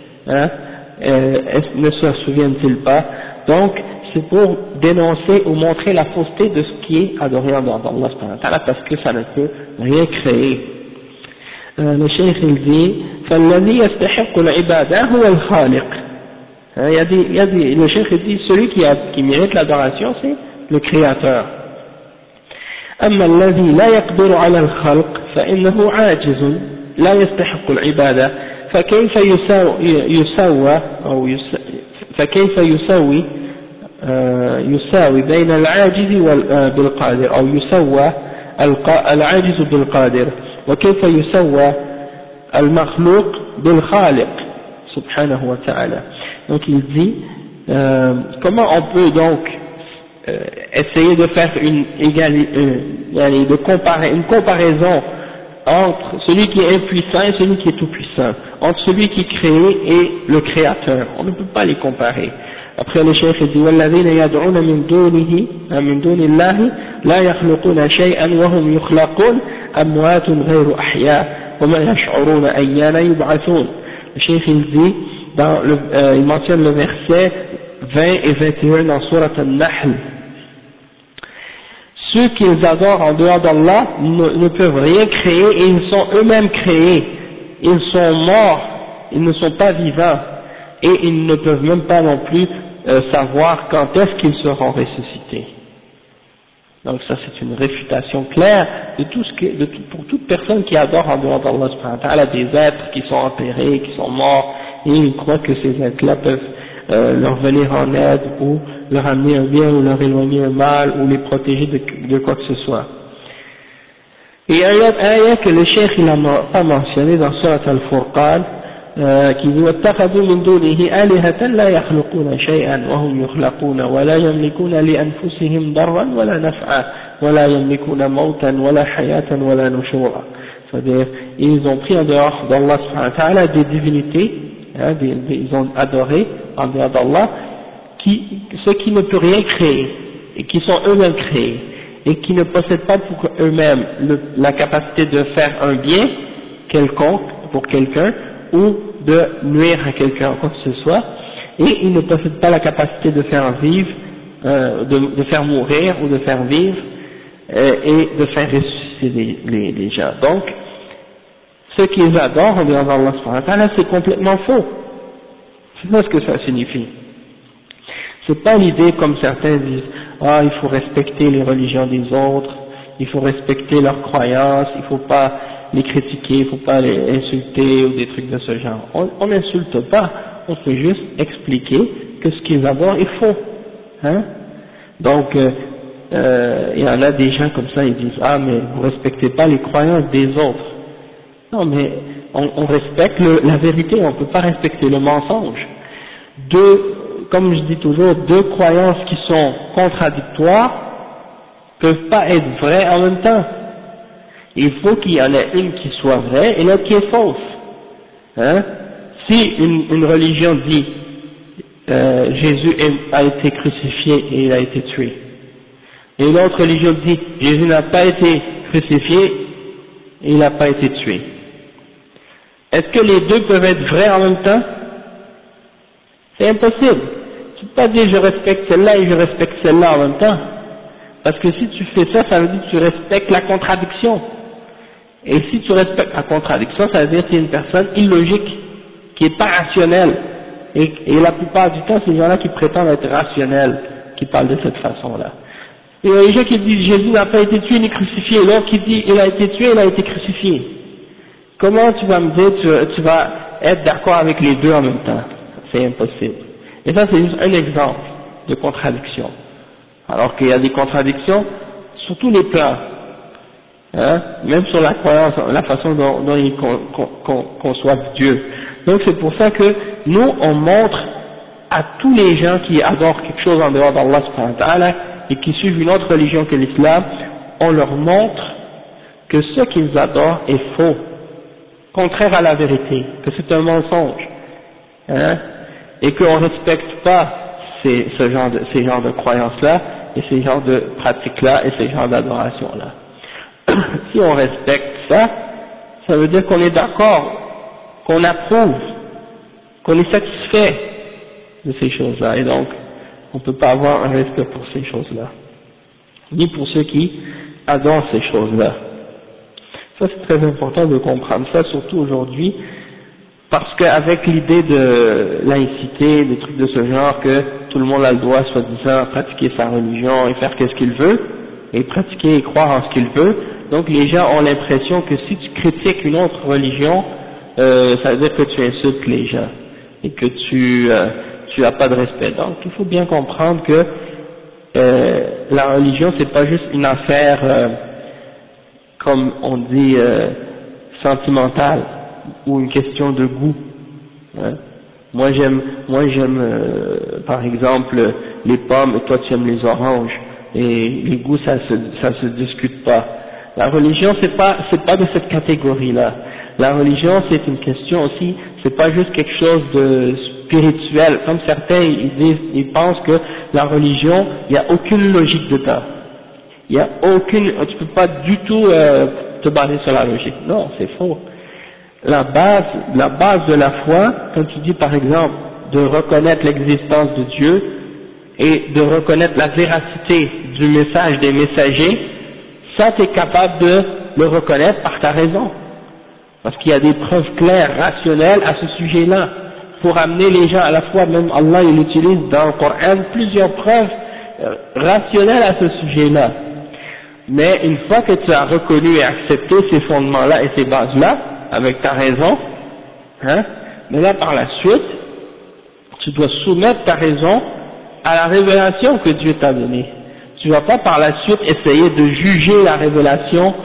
Speaker 1: ne se souviennent-ils pas? Donc c'est pour dénoncer ou montrer la fausseté de ce qui est adoré en dehors d'Allah subhanahu wa ta'ala, parce que ça ne peut rien créer. Le cheikh il dit فالذي يستحق العبادة هو الخالق. Le cheikh il dit celui qui mérite l'adoration c'est le créateur. أما الذي لا يقدر على الخلق فإنه عاجز لا يستحق العبادة فكيف يساوي بين العاجز بالقادر أو يسوى العاجز بالقادر وكيف يسوى المخلوق بالخالق سبحانه وتعالى. Donc il dit comment on peut donc essayer de faire une comparaison entre celui qui est impuissant et celui qui est tout puissant, entre celui qui crée et le créateur. On ne peut pas les comparer. Après le cheikh dit والذين يدعون من دون الله لا يخلقون شيئا وهم يخلقون أموات غير أحياء وما يشعرون أيان يبعثون. Le cheikh il dit il mentionne le verset 20 et 21 dans sourate An-Nahl. Ceux qu'ils adorent en dehors d'Allah ne peuvent rien créer et ils sont eux-mêmes créés. Ils sont morts, ils ne sont pas vivants et ils ne peuvent même pas non plus savoir quand est-ce qu'ils seront ressuscités. Donc ça c'est une réfutation claire de tout pour toute personne qui adore en dehors d'Allah subhanahu wa ta'ala des êtres qui sont enterrés, qui sont morts, et ils croient que ces êtres-là peuvent leur venir en aide ou leur amener un bien ou leur éloigner un mal ou les protéger de quoi que ce soit. Et ayat que le cheikh il n'a pas mentionné dans Surat Al-Furqan qui dit واتخذوا من دونه آلهة لا يخلقون شيئا وهم يخلقون ولا يملكون لأنفسهم ضرا ولا نفعا ولا يملكون موتا ولا حياة ولا نشورا. C'est-à-dire ils ont pris en dehors d'Allah subhanahu wa ta'ala des divinités, ils ont adoré en dehors d'Allah ceux qui ne peuvent rien créer et qui sont eux-mêmes créés et qui ne possèdent pas pour eux-mêmes la capacité de faire un bien quelconque pour quelqu'un ou de nuire à quelqu'un, quoi que ce soit, et ils ne possèdent pas la capacité de faire vivre, de faire mourir ou de faire vivre et de faire ressusciter les gens. Donc, ce qu'ils adorent en dehors d'Allah subhanahu wa ta'ala, c'est complètement faux. C'est pas ce que ça signifie. C'est pas l'idée comme certains disent, il faut respecter les religions des autres, il faut respecter leurs croyances, il faut pas les critiquer, il faut pas les insulter ou des trucs de ce genre. On n'insulte pas, on fait juste expliquer que ce qu'ils adorent est faux. Donc, il y en a des gens comme ça, ils disent, mais vous respectez pas les croyances des autres. Non, mais on respecte la vérité, on peut pas respecter le mensonge. Comme je dis toujours, deux croyances qui sont contradictoires peuvent pas être vraies en même temps. Il faut qu'il y en ait une qui soit vraie et l'autre qui est fausse. Si une religion dit Jésus a été crucifié et il a été tué, et l'autre religion dit Jésus n'a pas été crucifié et il n'a pas été tué, est-ce que les deux peuvent être vrais en même temps? C'est impossible. Tu peux pas dire je respecte celle-là et je respecte celle-là en même temps. Parce que si tu fais ça, ça veut dire que tu respectes la contradiction. Et si tu respectes la contradiction, ça veut dire que tu es une personne illogique, qui n'est pas rationnelle. et la plupart du temps, ces gens-là qui prétendent être rationnels, qui parlent de cette façon-là. Et il y a des gens qui disent Jésus n'a pas été tué ni crucifié, l'autre qui dit il a été tué, il a été crucifié. Comment tu vas me dire tu vas être d'accord avec les deux en même temps? C'est impossible. Et ça c'est juste un exemple de contradiction. Alors qu'il y a des contradictions sur tous les plans, hein, même sur la croyance, la façon dont ils conçoivent Dieu. Donc c'est pour ça que nous on montre à tous les gens qui adorent quelque chose en dehors d'Allah subhanahu wa ta'ala et qui suivent une autre religion que l'islam, on leur montre que ce qu'ils adorent est faux, contraire à la vérité, que c'est un mensonge, hein, et qu'on ne respecte pas ces genres de croyances-là, et ces genres de pratiques-là, et ces genres d'adoration-là. Si on respecte ça, ça veut dire qu'on est d'accord, qu'on approuve, qu'on est satisfait de ces choses-là, et donc on ne peut pas avoir un respect pour ces choses-là, ni pour ceux qui adorent ces choses-là. Ça c'est très important de comprendre ça, surtout aujourd'hui, parce qu'avec l'idée de laïcité, des trucs de ce genre, que tout le monde a le droit, soi-disant, pratiquer sa religion et faire ce qu'il veut, et pratiquer et croire en ce qu'il veut, donc les gens ont l'impression que si tu critiques une autre religion, ça veut dire que tu insultes les gens, et que tu as pas de respect. Donc il faut bien comprendre que la religion c'est pas juste une affaire comme on dit sentimentale ou une question de goût, hein. Moi j'aime par exemple les pommes et toi tu aimes les oranges, et les goûts ça se discute pas. La religion c'est pas de cette catégorie là. La religion c'est une question aussi, c'est pas juste quelque chose de spirituel, comme certains ils pensent que la religion, il n'y a aucune logique dedans. Tu peux pas du tout te baser sur la logique. Non, c'est faux. La base de la foi, quand tu dis par exemple de reconnaître l'existence de Dieu et de reconnaître la véracité du message des messagers, ça tu es capable de le reconnaître par ta raison. Parce qu'il y a des preuves claires, rationnelles à ce sujet-là. Pour amener les gens à la foi, même Allah il utilise dans le Coran plusieurs preuves rationnelles à ce sujet-là. Mais une fois que tu as reconnu et accepté ces fondements-là et ces bases-là, avec ta raison, hein, mais là par la suite, tu dois soumettre ta raison à la révélation que Dieu t'a donnée. Tu ne vas pas par la suite essayer de juger la révélation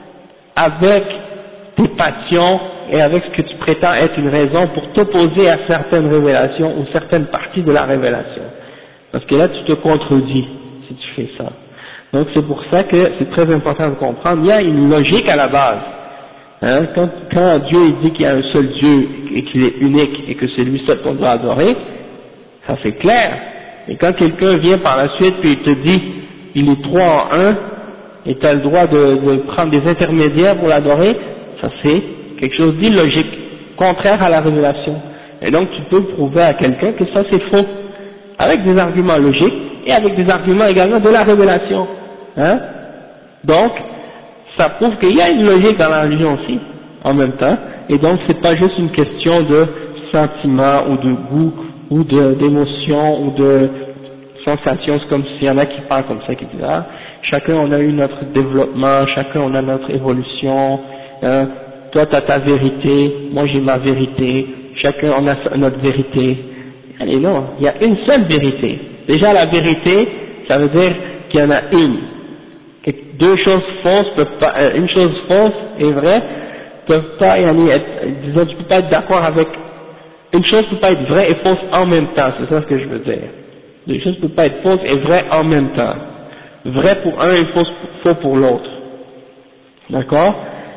Speaker 1: avec tes passions et avec ce que tu prétends être une raison pour t'opposer à certaines révélations ou certaines parties de la révélation. Parce que là tu te contredis si tu fais ça. Donc c'est pour ça que c'est très important de comprendre, il y a une logique à la base. Hein, quand Dieu il dit qu'il y a un seul Dieu et qu'il est unique et que c'est lui seul qu'on doit adorer, ça c'est clair. Et quand quelqu'un vient par la suite puis il te dit il est trois en un et tu as le droit de prendre des intermédiaires pour l'adorer, ça c'est quelque chose d'illogique, contraire à la révélation. Et donc tu peux prouver à quelqu'un que ça c'est faux, avec des arguments logiques et avec des arguments également de la révélation. Hein? Donc ça prouve qu'il y a une logique dans la religion aussi, en même temps, et donc c'est pas juste une question de sentiment ou de goût ou d'émotion ou de sensation. C'est comme s'il y en a qui parlent comme ça, qui disent ah, chacun on a eu notre développement, chacun on a notre évolution, hein, toi tu as ta vérité, moi j'ai ma vérité, chacun on a notre vérité. Allez non, il y a une seule vérité. Déjà la vérité, ça veut dire qu'il y en a une. Et deux choses fausses peuvent pas, une chose fausse et vraie peuvent pas disons, tu peux pas être d'accord avec, une chose peut pas être vraie et fausse en même temps, c'est ça ce que je veux dire. Deux choses peuvent pas être fausses et vraies en même temps. Vrai pour un et faux pour l'autre. D'accord?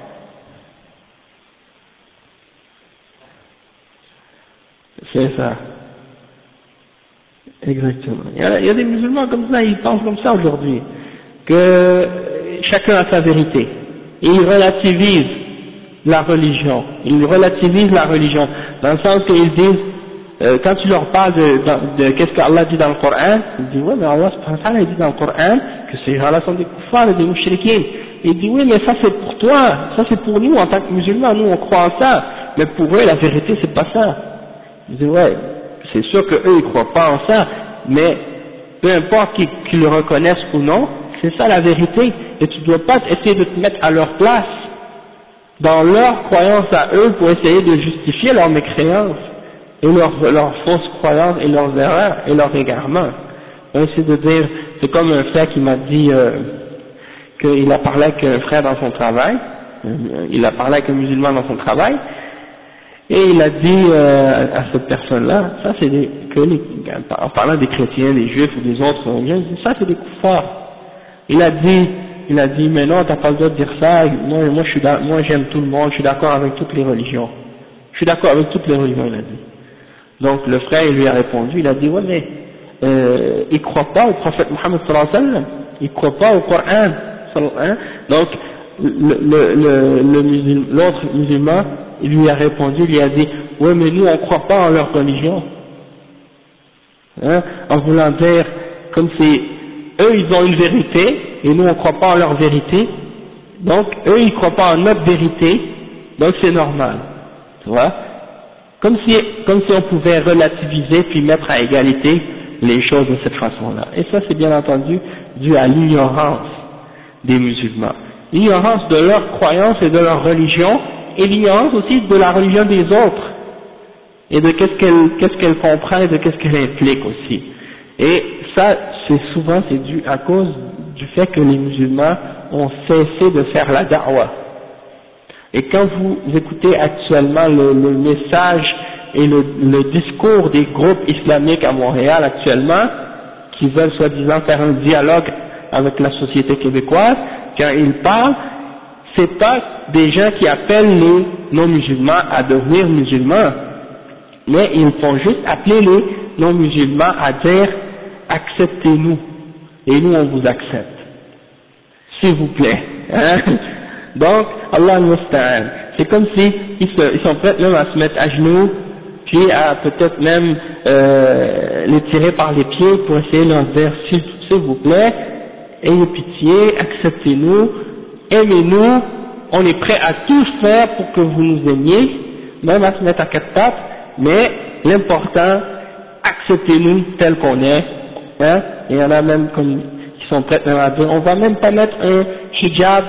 Speaker 1: C'est ça. Exactement. Il y a des musulmans comme ça, ils pensent comme ça aujourd'hui, que chacun a sa vérité. Et ils relativisent la religion. Ils relativisent la religion, dans le sens qu'ils disent, quand tu leur parles de qu'est-ce qu'Allah dit dans le Coran, ils disent, oui, mais Allah subhanahu wa ta'ala dit dans le Coran que ces gens-là sont des kuffars et des mushrikines. Il dit, oui, mais ça c'est pour toi, ça c'est pour nous en tant que musulmans, nous on croit en ça, mais pour eux la vérité c'est pas ça. Ils disent, ouais, c'est sûr que eux ils croient pas en ça, mais peu importe qu'ils le reconnaissent ou non, c'est ça la vérité, et tu dois pas essayer de te mettre à leur place, dans leur croyance à eux, pour essayer de justifier leur mécréance, et leurs fausses croyances, et leurs erreurs, et leurs égarements. C'est de dire, c'est comme un frère qui m'a dit qu'il a parlé avec un frère dans son travail, il a parlé avec un musulman dans son travail, et il a dit à cette personne-là, ça c'est en parlant des chrétiens, des juifs ou des autres religions, ça c'est des kuffars. Il a dit, mais non, t'as pas le droit de dire ça, moi j'aime tout le monde, je suis d'accord avec toutes les religions. Je suis d'accord avec toutes les religions, il a dit. Donc le frère, il lui a répondu, il a dit, ouais mais, il croit pas au prophète Mohammed sallallahu alayhi wa sallam, il croit pas au Coran, hein? Donc l'autre musulman, il lui a répondu, il lui a dit, ouais mais nous on croit pas en leur religion, hein? En voulant dire, comme c'est, eux ils ont une vérité, et nous on croit pas en leur vérité, donc eux ils croient pas en notre vérité, donc c'est normal, tu vois, comme si on pouvait relativiser puis mettre à égalité les choses de cette façon-là. Et ça c'est bien entendu dû à l'ignorance des musulmans, l'ignorance de leurs croyances et de leur religion, et l'ignorance aussi de la religion des autres, et de qu'est-ce qu'elle comprend et de qu'est-ce qu'elle implique aussi. Et ça, c'est dû à cause du fait que les musulmans ont cessé de faire la da'wah. Et quand vous écoutez actuellement le message et le discours des groupes islamiques à Montréal actuellement, qui veulent soi-disant faire un dialogue avec la société québécoise, quand ils parlent, c'est pas des gens qui appellent les non-musulmans à devenir musulmans, mais ils font juste appeler les non-musulmans à dire acceptez-nous, et nous on vous accepte, s'il vous plaît, hein? Donc Allah al-Musta'an, c'est comme si ils sont prêts même à se mettre à genoux, puis à peut-être même les tirer par les pieds pour essayer de leur dire s'il vous plaît, ayez pitié, acceptez-nous, aimez-nous, on est prêt à tout faire pour que vous nous aimiez, même à se mettre à quatre pattes, mais l'important, acceptez-nous tel qu'on est, hein? Et il y en a même qui sont prêts même à dire, on va même pas mettre un hijab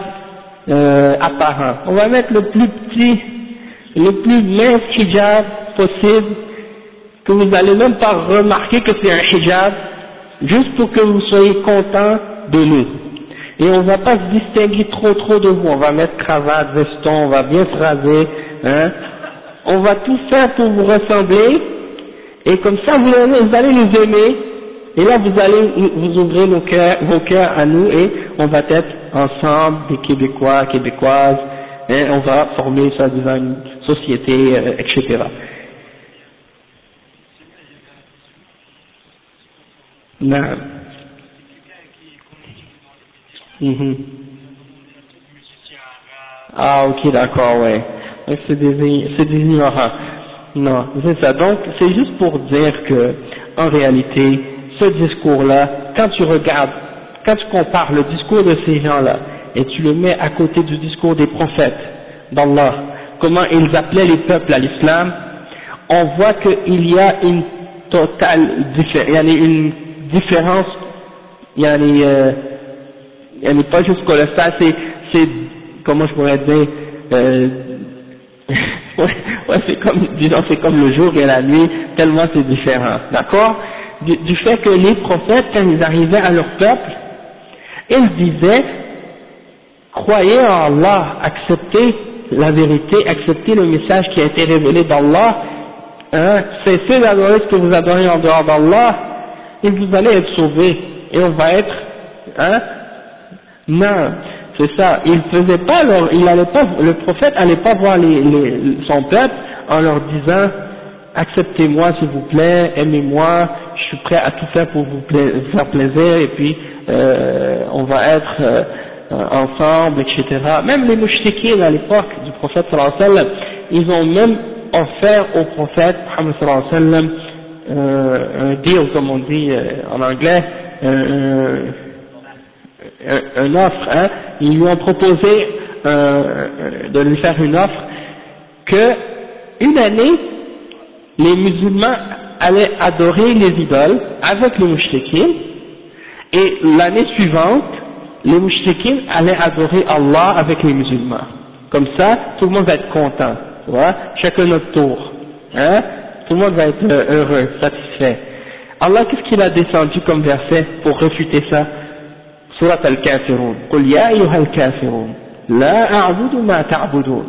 Speaker 1: apparent, on va mettre le plus petit, le plus mince hijab possible, que vous allez même pas remarquer que c'est un hijab, juste pour que vous soyez contents de nous. Et on va pas se distinguer trop de vous, on va mettre cravate, veston, on va bien se raser, hein? On va tout faire pour vous ressembler, et comme ça vous allez nous aimer, et là vous allez vous ouvrir vos cœurs à nous, et on va être ensemble des Québécois, Québécoises, hein? On va former ça devant une société, etc. Non. Ah ok, d'accord, ouais. C'est des ignorants. Non, c'est ça. Donc c'est juste pour dire que en réalité, ce discours-là, quand tu compares le discours de ces gens-là et tu le mets à côté du discours des prophètes d'Allah, comment ils appelaient les peuples à l'islam, on voit qu'il y a une totale différence, il y a pas juste colossal, c'est comment je pourrais dire, ouais, c'est comme le jour et la nuit, tellement c'est différent, d'accord? Du fait que les prophètes, quand ils arrivaient à leur peuple, ils disaient, croyez en Allah, acceptez la vérité, acceptez le message qui a été révélé d'Allah, hein, cessez d'adorer ce que vous adorez en dehors d'Allah, et vous allez être sauvés, et on va être, hein? Non, c'est ça, le prophète allait pas voir son peuple en leur disant, acceptez-moi s'il vous plaît, aimez-moi, je suis prêt à tout faire pour vous faire plaisir, et puis on va être ensemble, etc. Même les mouchriquins à l'époque du prophète sallallahu alayhi wa sallam, ils ont même offert au prophète Muhammad sallallahu alayhi wa sallam un deal, comme on dit en anglais, une offre, hein. Ils lui ont proposé de lui faire une offre que une année les musulmans allaient adorer les idoles avec les mouchriquins, et l'année suivante, les mouchriquins allaient adorer Allah avec les musulmans. Comme ça, tout le monde va être content, tu vois, chacun notre tour, hein, tout le monde va être heureux, satisfait. Allah, qu'est-ce qu'il a descendu comme verset pour réfuter ça? Surat al-Kafirun. Qul ya ayyuha al-Kafirun, la a'budu ma ta'budun.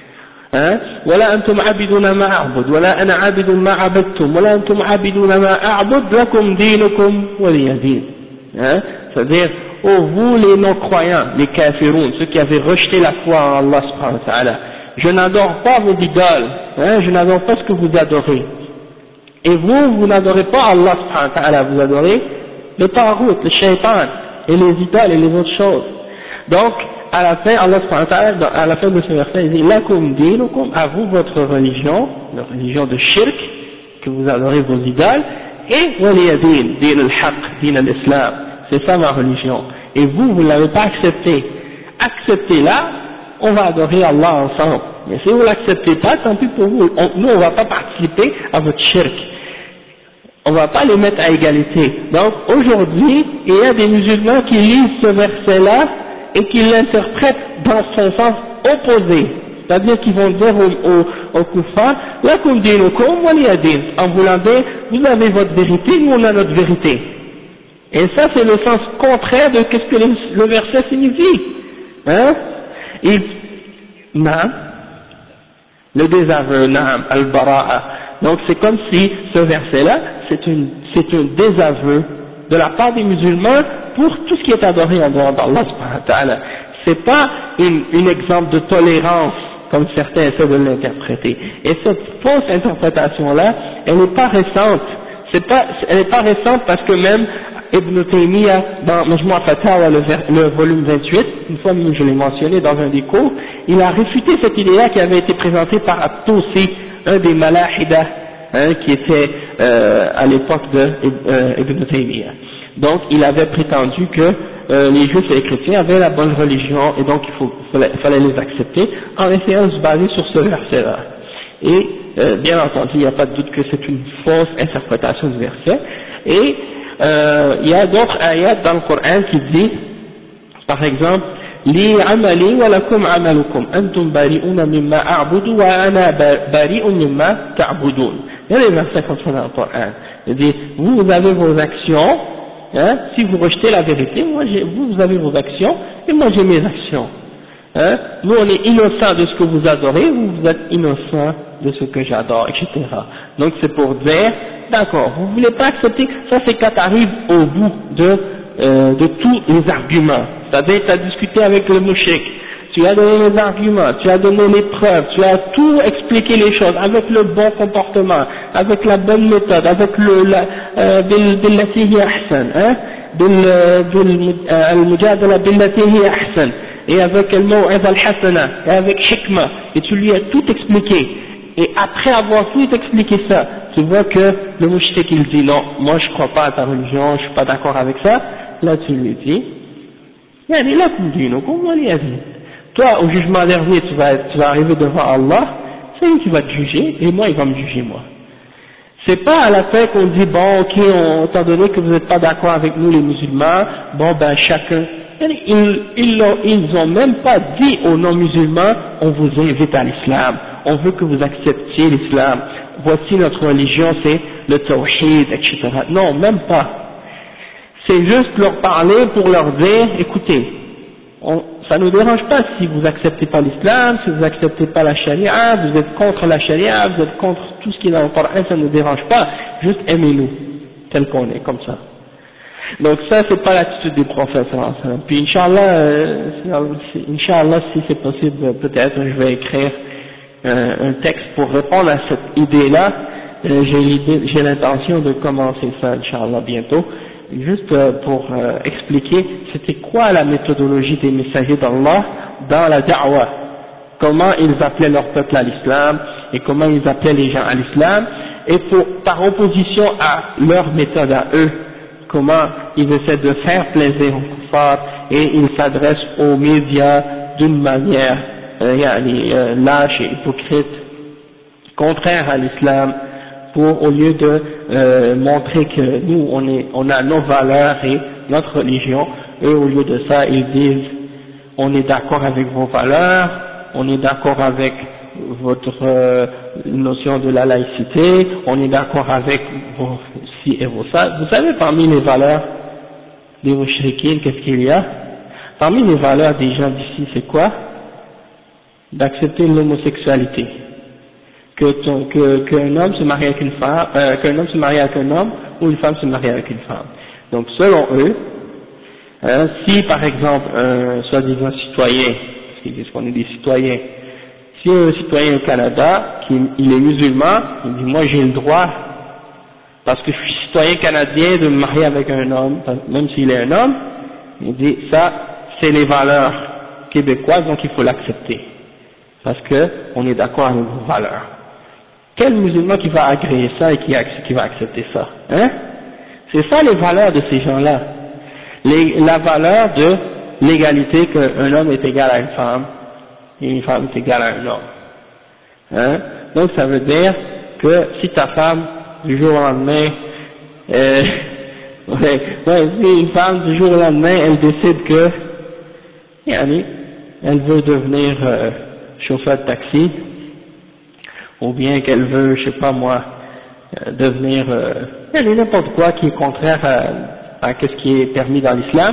Speaker 1: ولا أنتم عابدون ما أعبد ولا أنا عابد ما عبدتم ولا أنتم عابدون ما أعبد لكم دينكم ولي دين. C'est-à-dire, oh vous les non-croyants, les kafiroun, ceux qui avaient rejeté la foi en Allah subhanahu wa ta'ala, je n'adore pas vos idoles, je n'adore pas ce que vous adorez. Et vous n'adorez pas Allah subhanahu wa ta'ala, vous adorez le tarout, le shaitan, et les idoles et les autres choses. Donc, à la fin, Allah subhanahu wa ta'ala, à la fin de ce verset, il dit, lakum dinukum, à vous votre religion, la religion de shirk, que vous adorez vos idoles, et waliyadin, din al-haq, din al-islam, c'est ça ma religion. Et vous ne l'avez pas accepté. Acceptez-la, on va adorer Allah ensemble. Mais si vous ne l'acceptez pas, tant pis pour vous. Nous, on ne va pas participer à votre shirk. On ne va pas les mettre à égalité. Donc, aujourd'hui, il y a des musulmans qui lisent ce verset-là et qui l'interprètent dans son sens opposé. C'est-à-dire qu'ils vont dire aux kuffars, lakum dinukum waliyadin, en voulant dire, vous avez votre vérité, nous on a notre vérité. Et ça c'est le sens contraire de ce que le verset signifie. Hein? Naam, le désaveu, naam, al-bara'a. Donc c'est comme si ce verset-là, c'est un désaveu de la part des musulmans pour tout ce qui est adoré en dehors d'Allah subhanahu wa ta'ala. C'est pas un exemple de tolérance comme certains essaient de l'interpréter. Et cette fausse interprétation-là, elle n'est pas récente. Elle n'est pas récente parce que même Ibn Taymiyyah, dans Majmu' Fatawa, le volume 28, une fois je l'ai mentionné dans un des cours, il a réfuté cette idée-là qui avait été présentée par At-Tusi, un des Malahida, qui était à l'époque d'Ibn Taymiyyah. Donc il avait prétendu que les juifs et les chrétiens avaient la bonne religion et donc il fallait les accepter en essayant de se baser sur ce verset-là. Et bien entendu, il n'y a pas de doute que c'est une fausse interprétation du verset. Et il y a d'autres ayats dans le Coran qui disent, par exemple, li amali wa lakum amalukum antum bari'una mimma a'budu wa ana bari'un mimma ta'budun. Il y a des versets comme ça dans le Coran. Il dit, vous avez vos actions, si vous rejetez la vérité, vous avez vos actions et moi j'ai mes actions. Nous on est innocents de ce que vous adorez, vous êtes innocents de ce que j'adore, etc. Donc c'est pour dire, d'accord, vous ne voulez pas accepter, ça c'est quand tu arrives au bout de tous les arguments. C'est-à-dire tu as discuté avec le mouchrik, tu as donné les arguments, tu as donné les preuves, tu as tout expliqué les choses avec le bon comportement, avec la bonne méthode, avec billati hiya ahsan, al-mujadala billati hiya ahsan, et avec le mot al-hasana, et avec hikma, et tu lui as tout expliqué. Et après avoir tout expliqué ça, tu vois que le mouchrik il dit non, moi je crois pas à ta religion, je suis pas d'accord avec ça, là tu lui dis, toi au jugement dernier tu vas arriver devant Allah, c'est lui qui va te juger, et moi il va me juger moi. C'est pas à la fin qu'on dit bon ok, étant donné que vous n'êtes pas d'accord avec nous les musulmans, bon ben chacun, ils ont même pas dit aux non-musulmans on vous invite à l'islam, on veut que vous acceptiez l'islam, voici notre religion, c'est le tawhid, etc. Non, même pas. C'est juste leur parler pour leur dire, écoutez, ça ne nous dérange pas si vous acceptez pas l'islam, si vous acceptez pas la charia, vous êtes contre la charia, vous êtes contre tout ce qui est dans le Coran, ça ne nous dérange pas, juste aimez-nous, tel qu'on est, comme ça. Donc ça c'est pas l'attitude du prophète. Puis Inch'Allah, si c'est possible, peut-être je vais écrire un texte pour répondre à cette idée-là. J'ai l'intention de commencer ça, Inch'Allah, bientôt, juste pour expliquer c'était quoi la méthodologie des messagers d'Allah dans la da'wah, comment ils appelaient leur peuple à l'islam et comment ils appelaient les gens à l'islam, et par opposition à leur méthode à eux, comment ils essaient de faire plaisir aux kuffars et ils s'adressent aux médias d'une manière lâche et hypocrite, contraire à l'islam, pour, au lieu de montrer que nous on a nos valeurs et notre religion, eux au lieu de ça ils disent on est d'accord avec vos valeurs, on est d'accord avec votre notion de la laïcité, on est d'accord avec vos ci et vos ça. Vous savez parmi les valeurs des mushrikines, qu'est-ce qu'il y a? Parmi les valeurs des gens d'ici, c'est quoi? D'accepter l'homosexualité. Qu'un homme se marie avec une femme, qu'un homme se marie avec un homme, ou une femme se marie avec une femme. Donc selon eux, si par exemple un soi-disant citoyen, parce qu'ils disent qu'on est des citoyens, si un citoyen au Canada, il est musulman, il dit moi j'ai le droit, parce que je suis citoyen canadien, de me marier avec un homme, même s'il est un homme, il dit ça c'est les valeurs québécoises, donc il faut l'accepter, parce que on est d'accord avec vos valeurs. Quel musulman qui va agréer ça et qui va accepter ça, hein? C'est ça les valeurs de ces gens-là. La valeur de l'égalité qu'un homme est égal à une femme et une femme est égale à un homme. Hein? Donc ça veut dire que si ta femme du jour au lendemain, si une femme du jour au lendemain elle décide que elle veut devenir chauffeur de taxi, ou bien qu'elle veut, je sais pas moi, devenir n'importe quoi qui est contraire à ce qui est permis dans l'islam,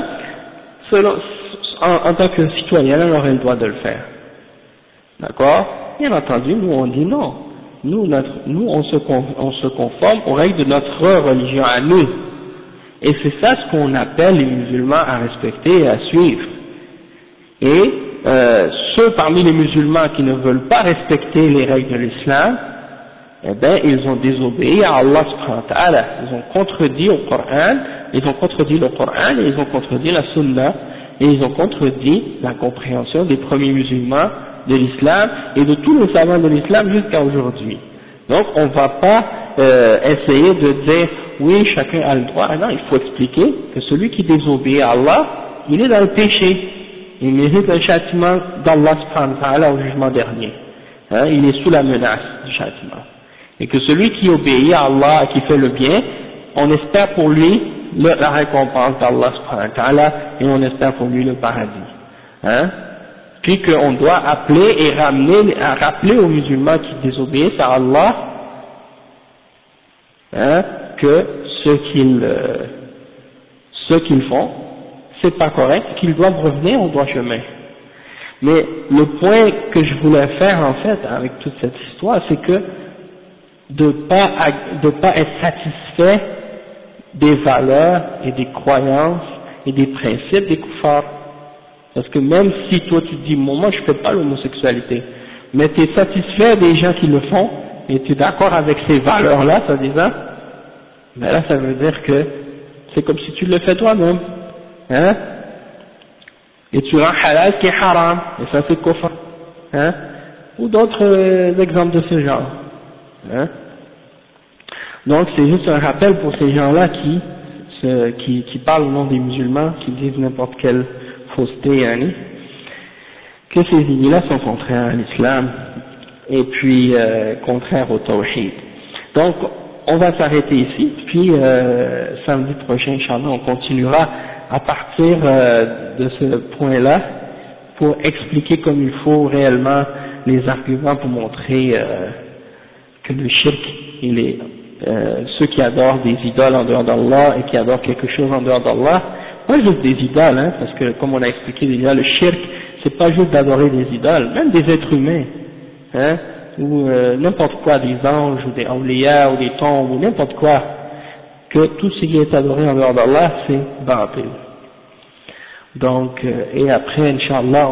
Speaker 1: en tant que citoyen, elle aurait le droit de le faire. D'accord? Bien entendu, nous on dit non. Nous on se conforme aux règles de notre religion à nous. Et c'est ça ce qu'on appelle les musulmans à respecter et à suivre. Et ceux parmi les musulmans qui ne veulent pas respecter les règles de l'islam, eh bien, ils ont désobéi à Allah subhanahu wa ta'ala. Ils ont contredit le Coran et ils ont contredit la Sunna, et ils ont contredit la compréhension des premiers musulmans de l'islam et de tous les savants de l'islam jusqu'à aujourd'hui. Donc, on ne va pas essayer de dire, oui, chacun a le droit. Ah non, il faut expliquer que celui qui désobéit à Allah, il est dans le péché. Il mérite un châtiment d'Allah subhanahu wa ta'ala au jugement dernier. Hein, il est sous la menace du châtiment. Et que celui qui obéit à Allah et qui fait le bien, on espère pour lui la récompense d'Allah subhanahu wa ta'ala et on espère pour lui le paradis. Hein? Puis qu'on doit appeler et rappeler aux musulmans qui désobéissent à Allah, hein, que ce qu'ils font, c'est pas correct, qu'ils doivent revenir au droit chemin. Mais le point que je voulais faire en fait avec toute cette histoire, c'est que de pas être satisfait des valeurs et des croyances et des principes des koufars. Parce que même si toi tu te dis moi je fais pas l'homosexualité, mais tu es satisfait des gens qui le font et tu es d'accord avec ces valeurs là, ça disant, ben là ça veut dire que c'est comme si tu le fais toi-même, hein, et tu rends halal ce qui est haram, et ça c'est kufr, hein, ou d'autres exemples de ce genre, hein. Donc c'est juste un rappel pour ces gens-là qui parlent au nom des musulmans, qui disent n'importe quelle fausseté, hein, que ces idées-là sont contraires à l'islam et puis contraires au tawhid. Donc on va s'arrêter ici, puis samedi prochain, Inch'Allah, on continuera à partir de ce point-là pour expliquer comme il faut réellement les arguments pour montrer que le shirk, il est ceux qui adorent des idoles en dehors d'Allah et qui adorent quelque chose en dehors d'Allah, pas juste des idoles, hein, parce que comme on a expliqué déjà, le shirk, c'est pas juste d'adorer des idoles, même des êtres humains, hein, ou n'importe quoi, des anges ou des awliya ou des tombes ou n'importe quoi, que tout ce qui est adoré en dehors d'Allah, c'est bâtil. Donc, et après, Inch'Allah,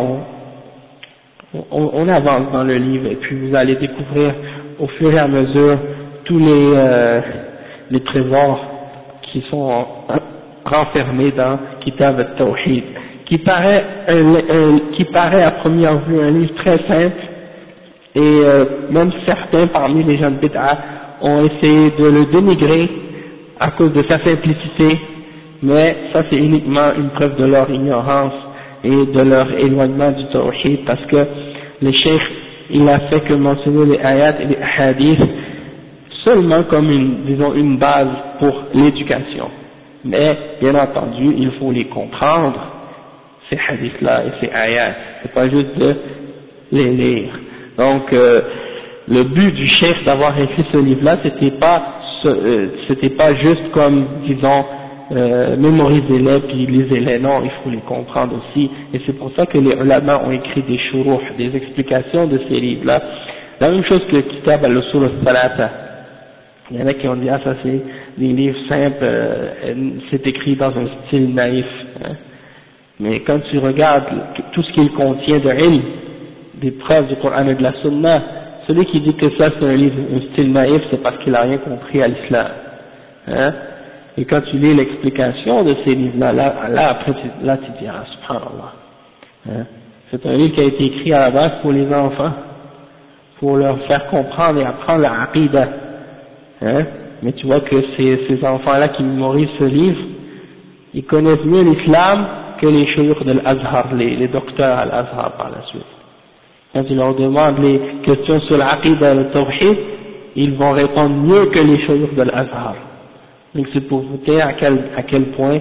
Speaker 1: on avance dans le livre et puis vous allez découvrir au fur et à mesure tous les trésors qui sont renfermés dans Kitab al-Tawhid, qui paraît à première vue un livre très simple, et même certains parmi les gens de Bid'a ont essayé de le dénigrer à cause de sa simplicité, mais ça c'est uniquement une preuve de leur ignorance et de leur éloignement du Tawhid, parce que le cheikh il a fait que mentionner les ayats et les hadiths seulement comme une base pour l'éducation. Mais, bien entendu, il faut les comprendre, ces hadiths-là et ces ayats. C'est pas juste de les lire. Donc, le but du cheikh d'avoir écrit ce livre-là, c'était pas juste comme, disons, mémoriser-les puis lisez-les. Non, il faut les comprendre aussi. Et c'est pour ça que les ulama ont écrit des shuruh, des explications de ces livres-là. La même chose que le Kitab al-Usul al-Thalatha. Il y en a qui ont dit, ah, ça c'est des livres simples, c'est écrit dans un style naïf. Hein. Mais quand tu regardes tout ce qu'il contient de ilm, des preuves du Coran et de la Sunna, celui qui dit que ça c'est un livre, un style naïf, c'est parce qu'il n'a rien compris à l'islam. Hein. Et quand tu lis l'explication de ces livres-là, là après tu dis, ah, subhanallah. Hein. C'est un livre qui a été écrit à la base pour les enfants, pour leur faire comprendre et apprendre la aqidah. Hein? Mais tu vois que ces enfants-là qui mémorisent ce livre, ils connaissent mieux l'islam que les shuyukh de l'Azhar, les docteurs à l'Azhar par la suite. Quand tu leur demandes les questions sur l'aqidah et le tawhid, ils vont répondre mieux que les shuyukh de l'Azhar. Donc c'est pour vous dire à quel point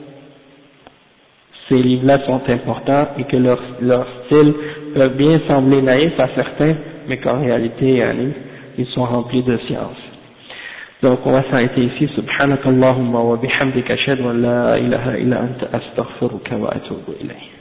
Speaker 1: ces livres-là sont importants et que leur style peut bien sembler naïf à certains, mais qu'en réalité, ils sont remplis de science. Donc on va s'arrêter ici. Subhanakallahumma wa bihamdika ashhadu an la ilaha illa anta astaghfiruka wa atubu ilayk.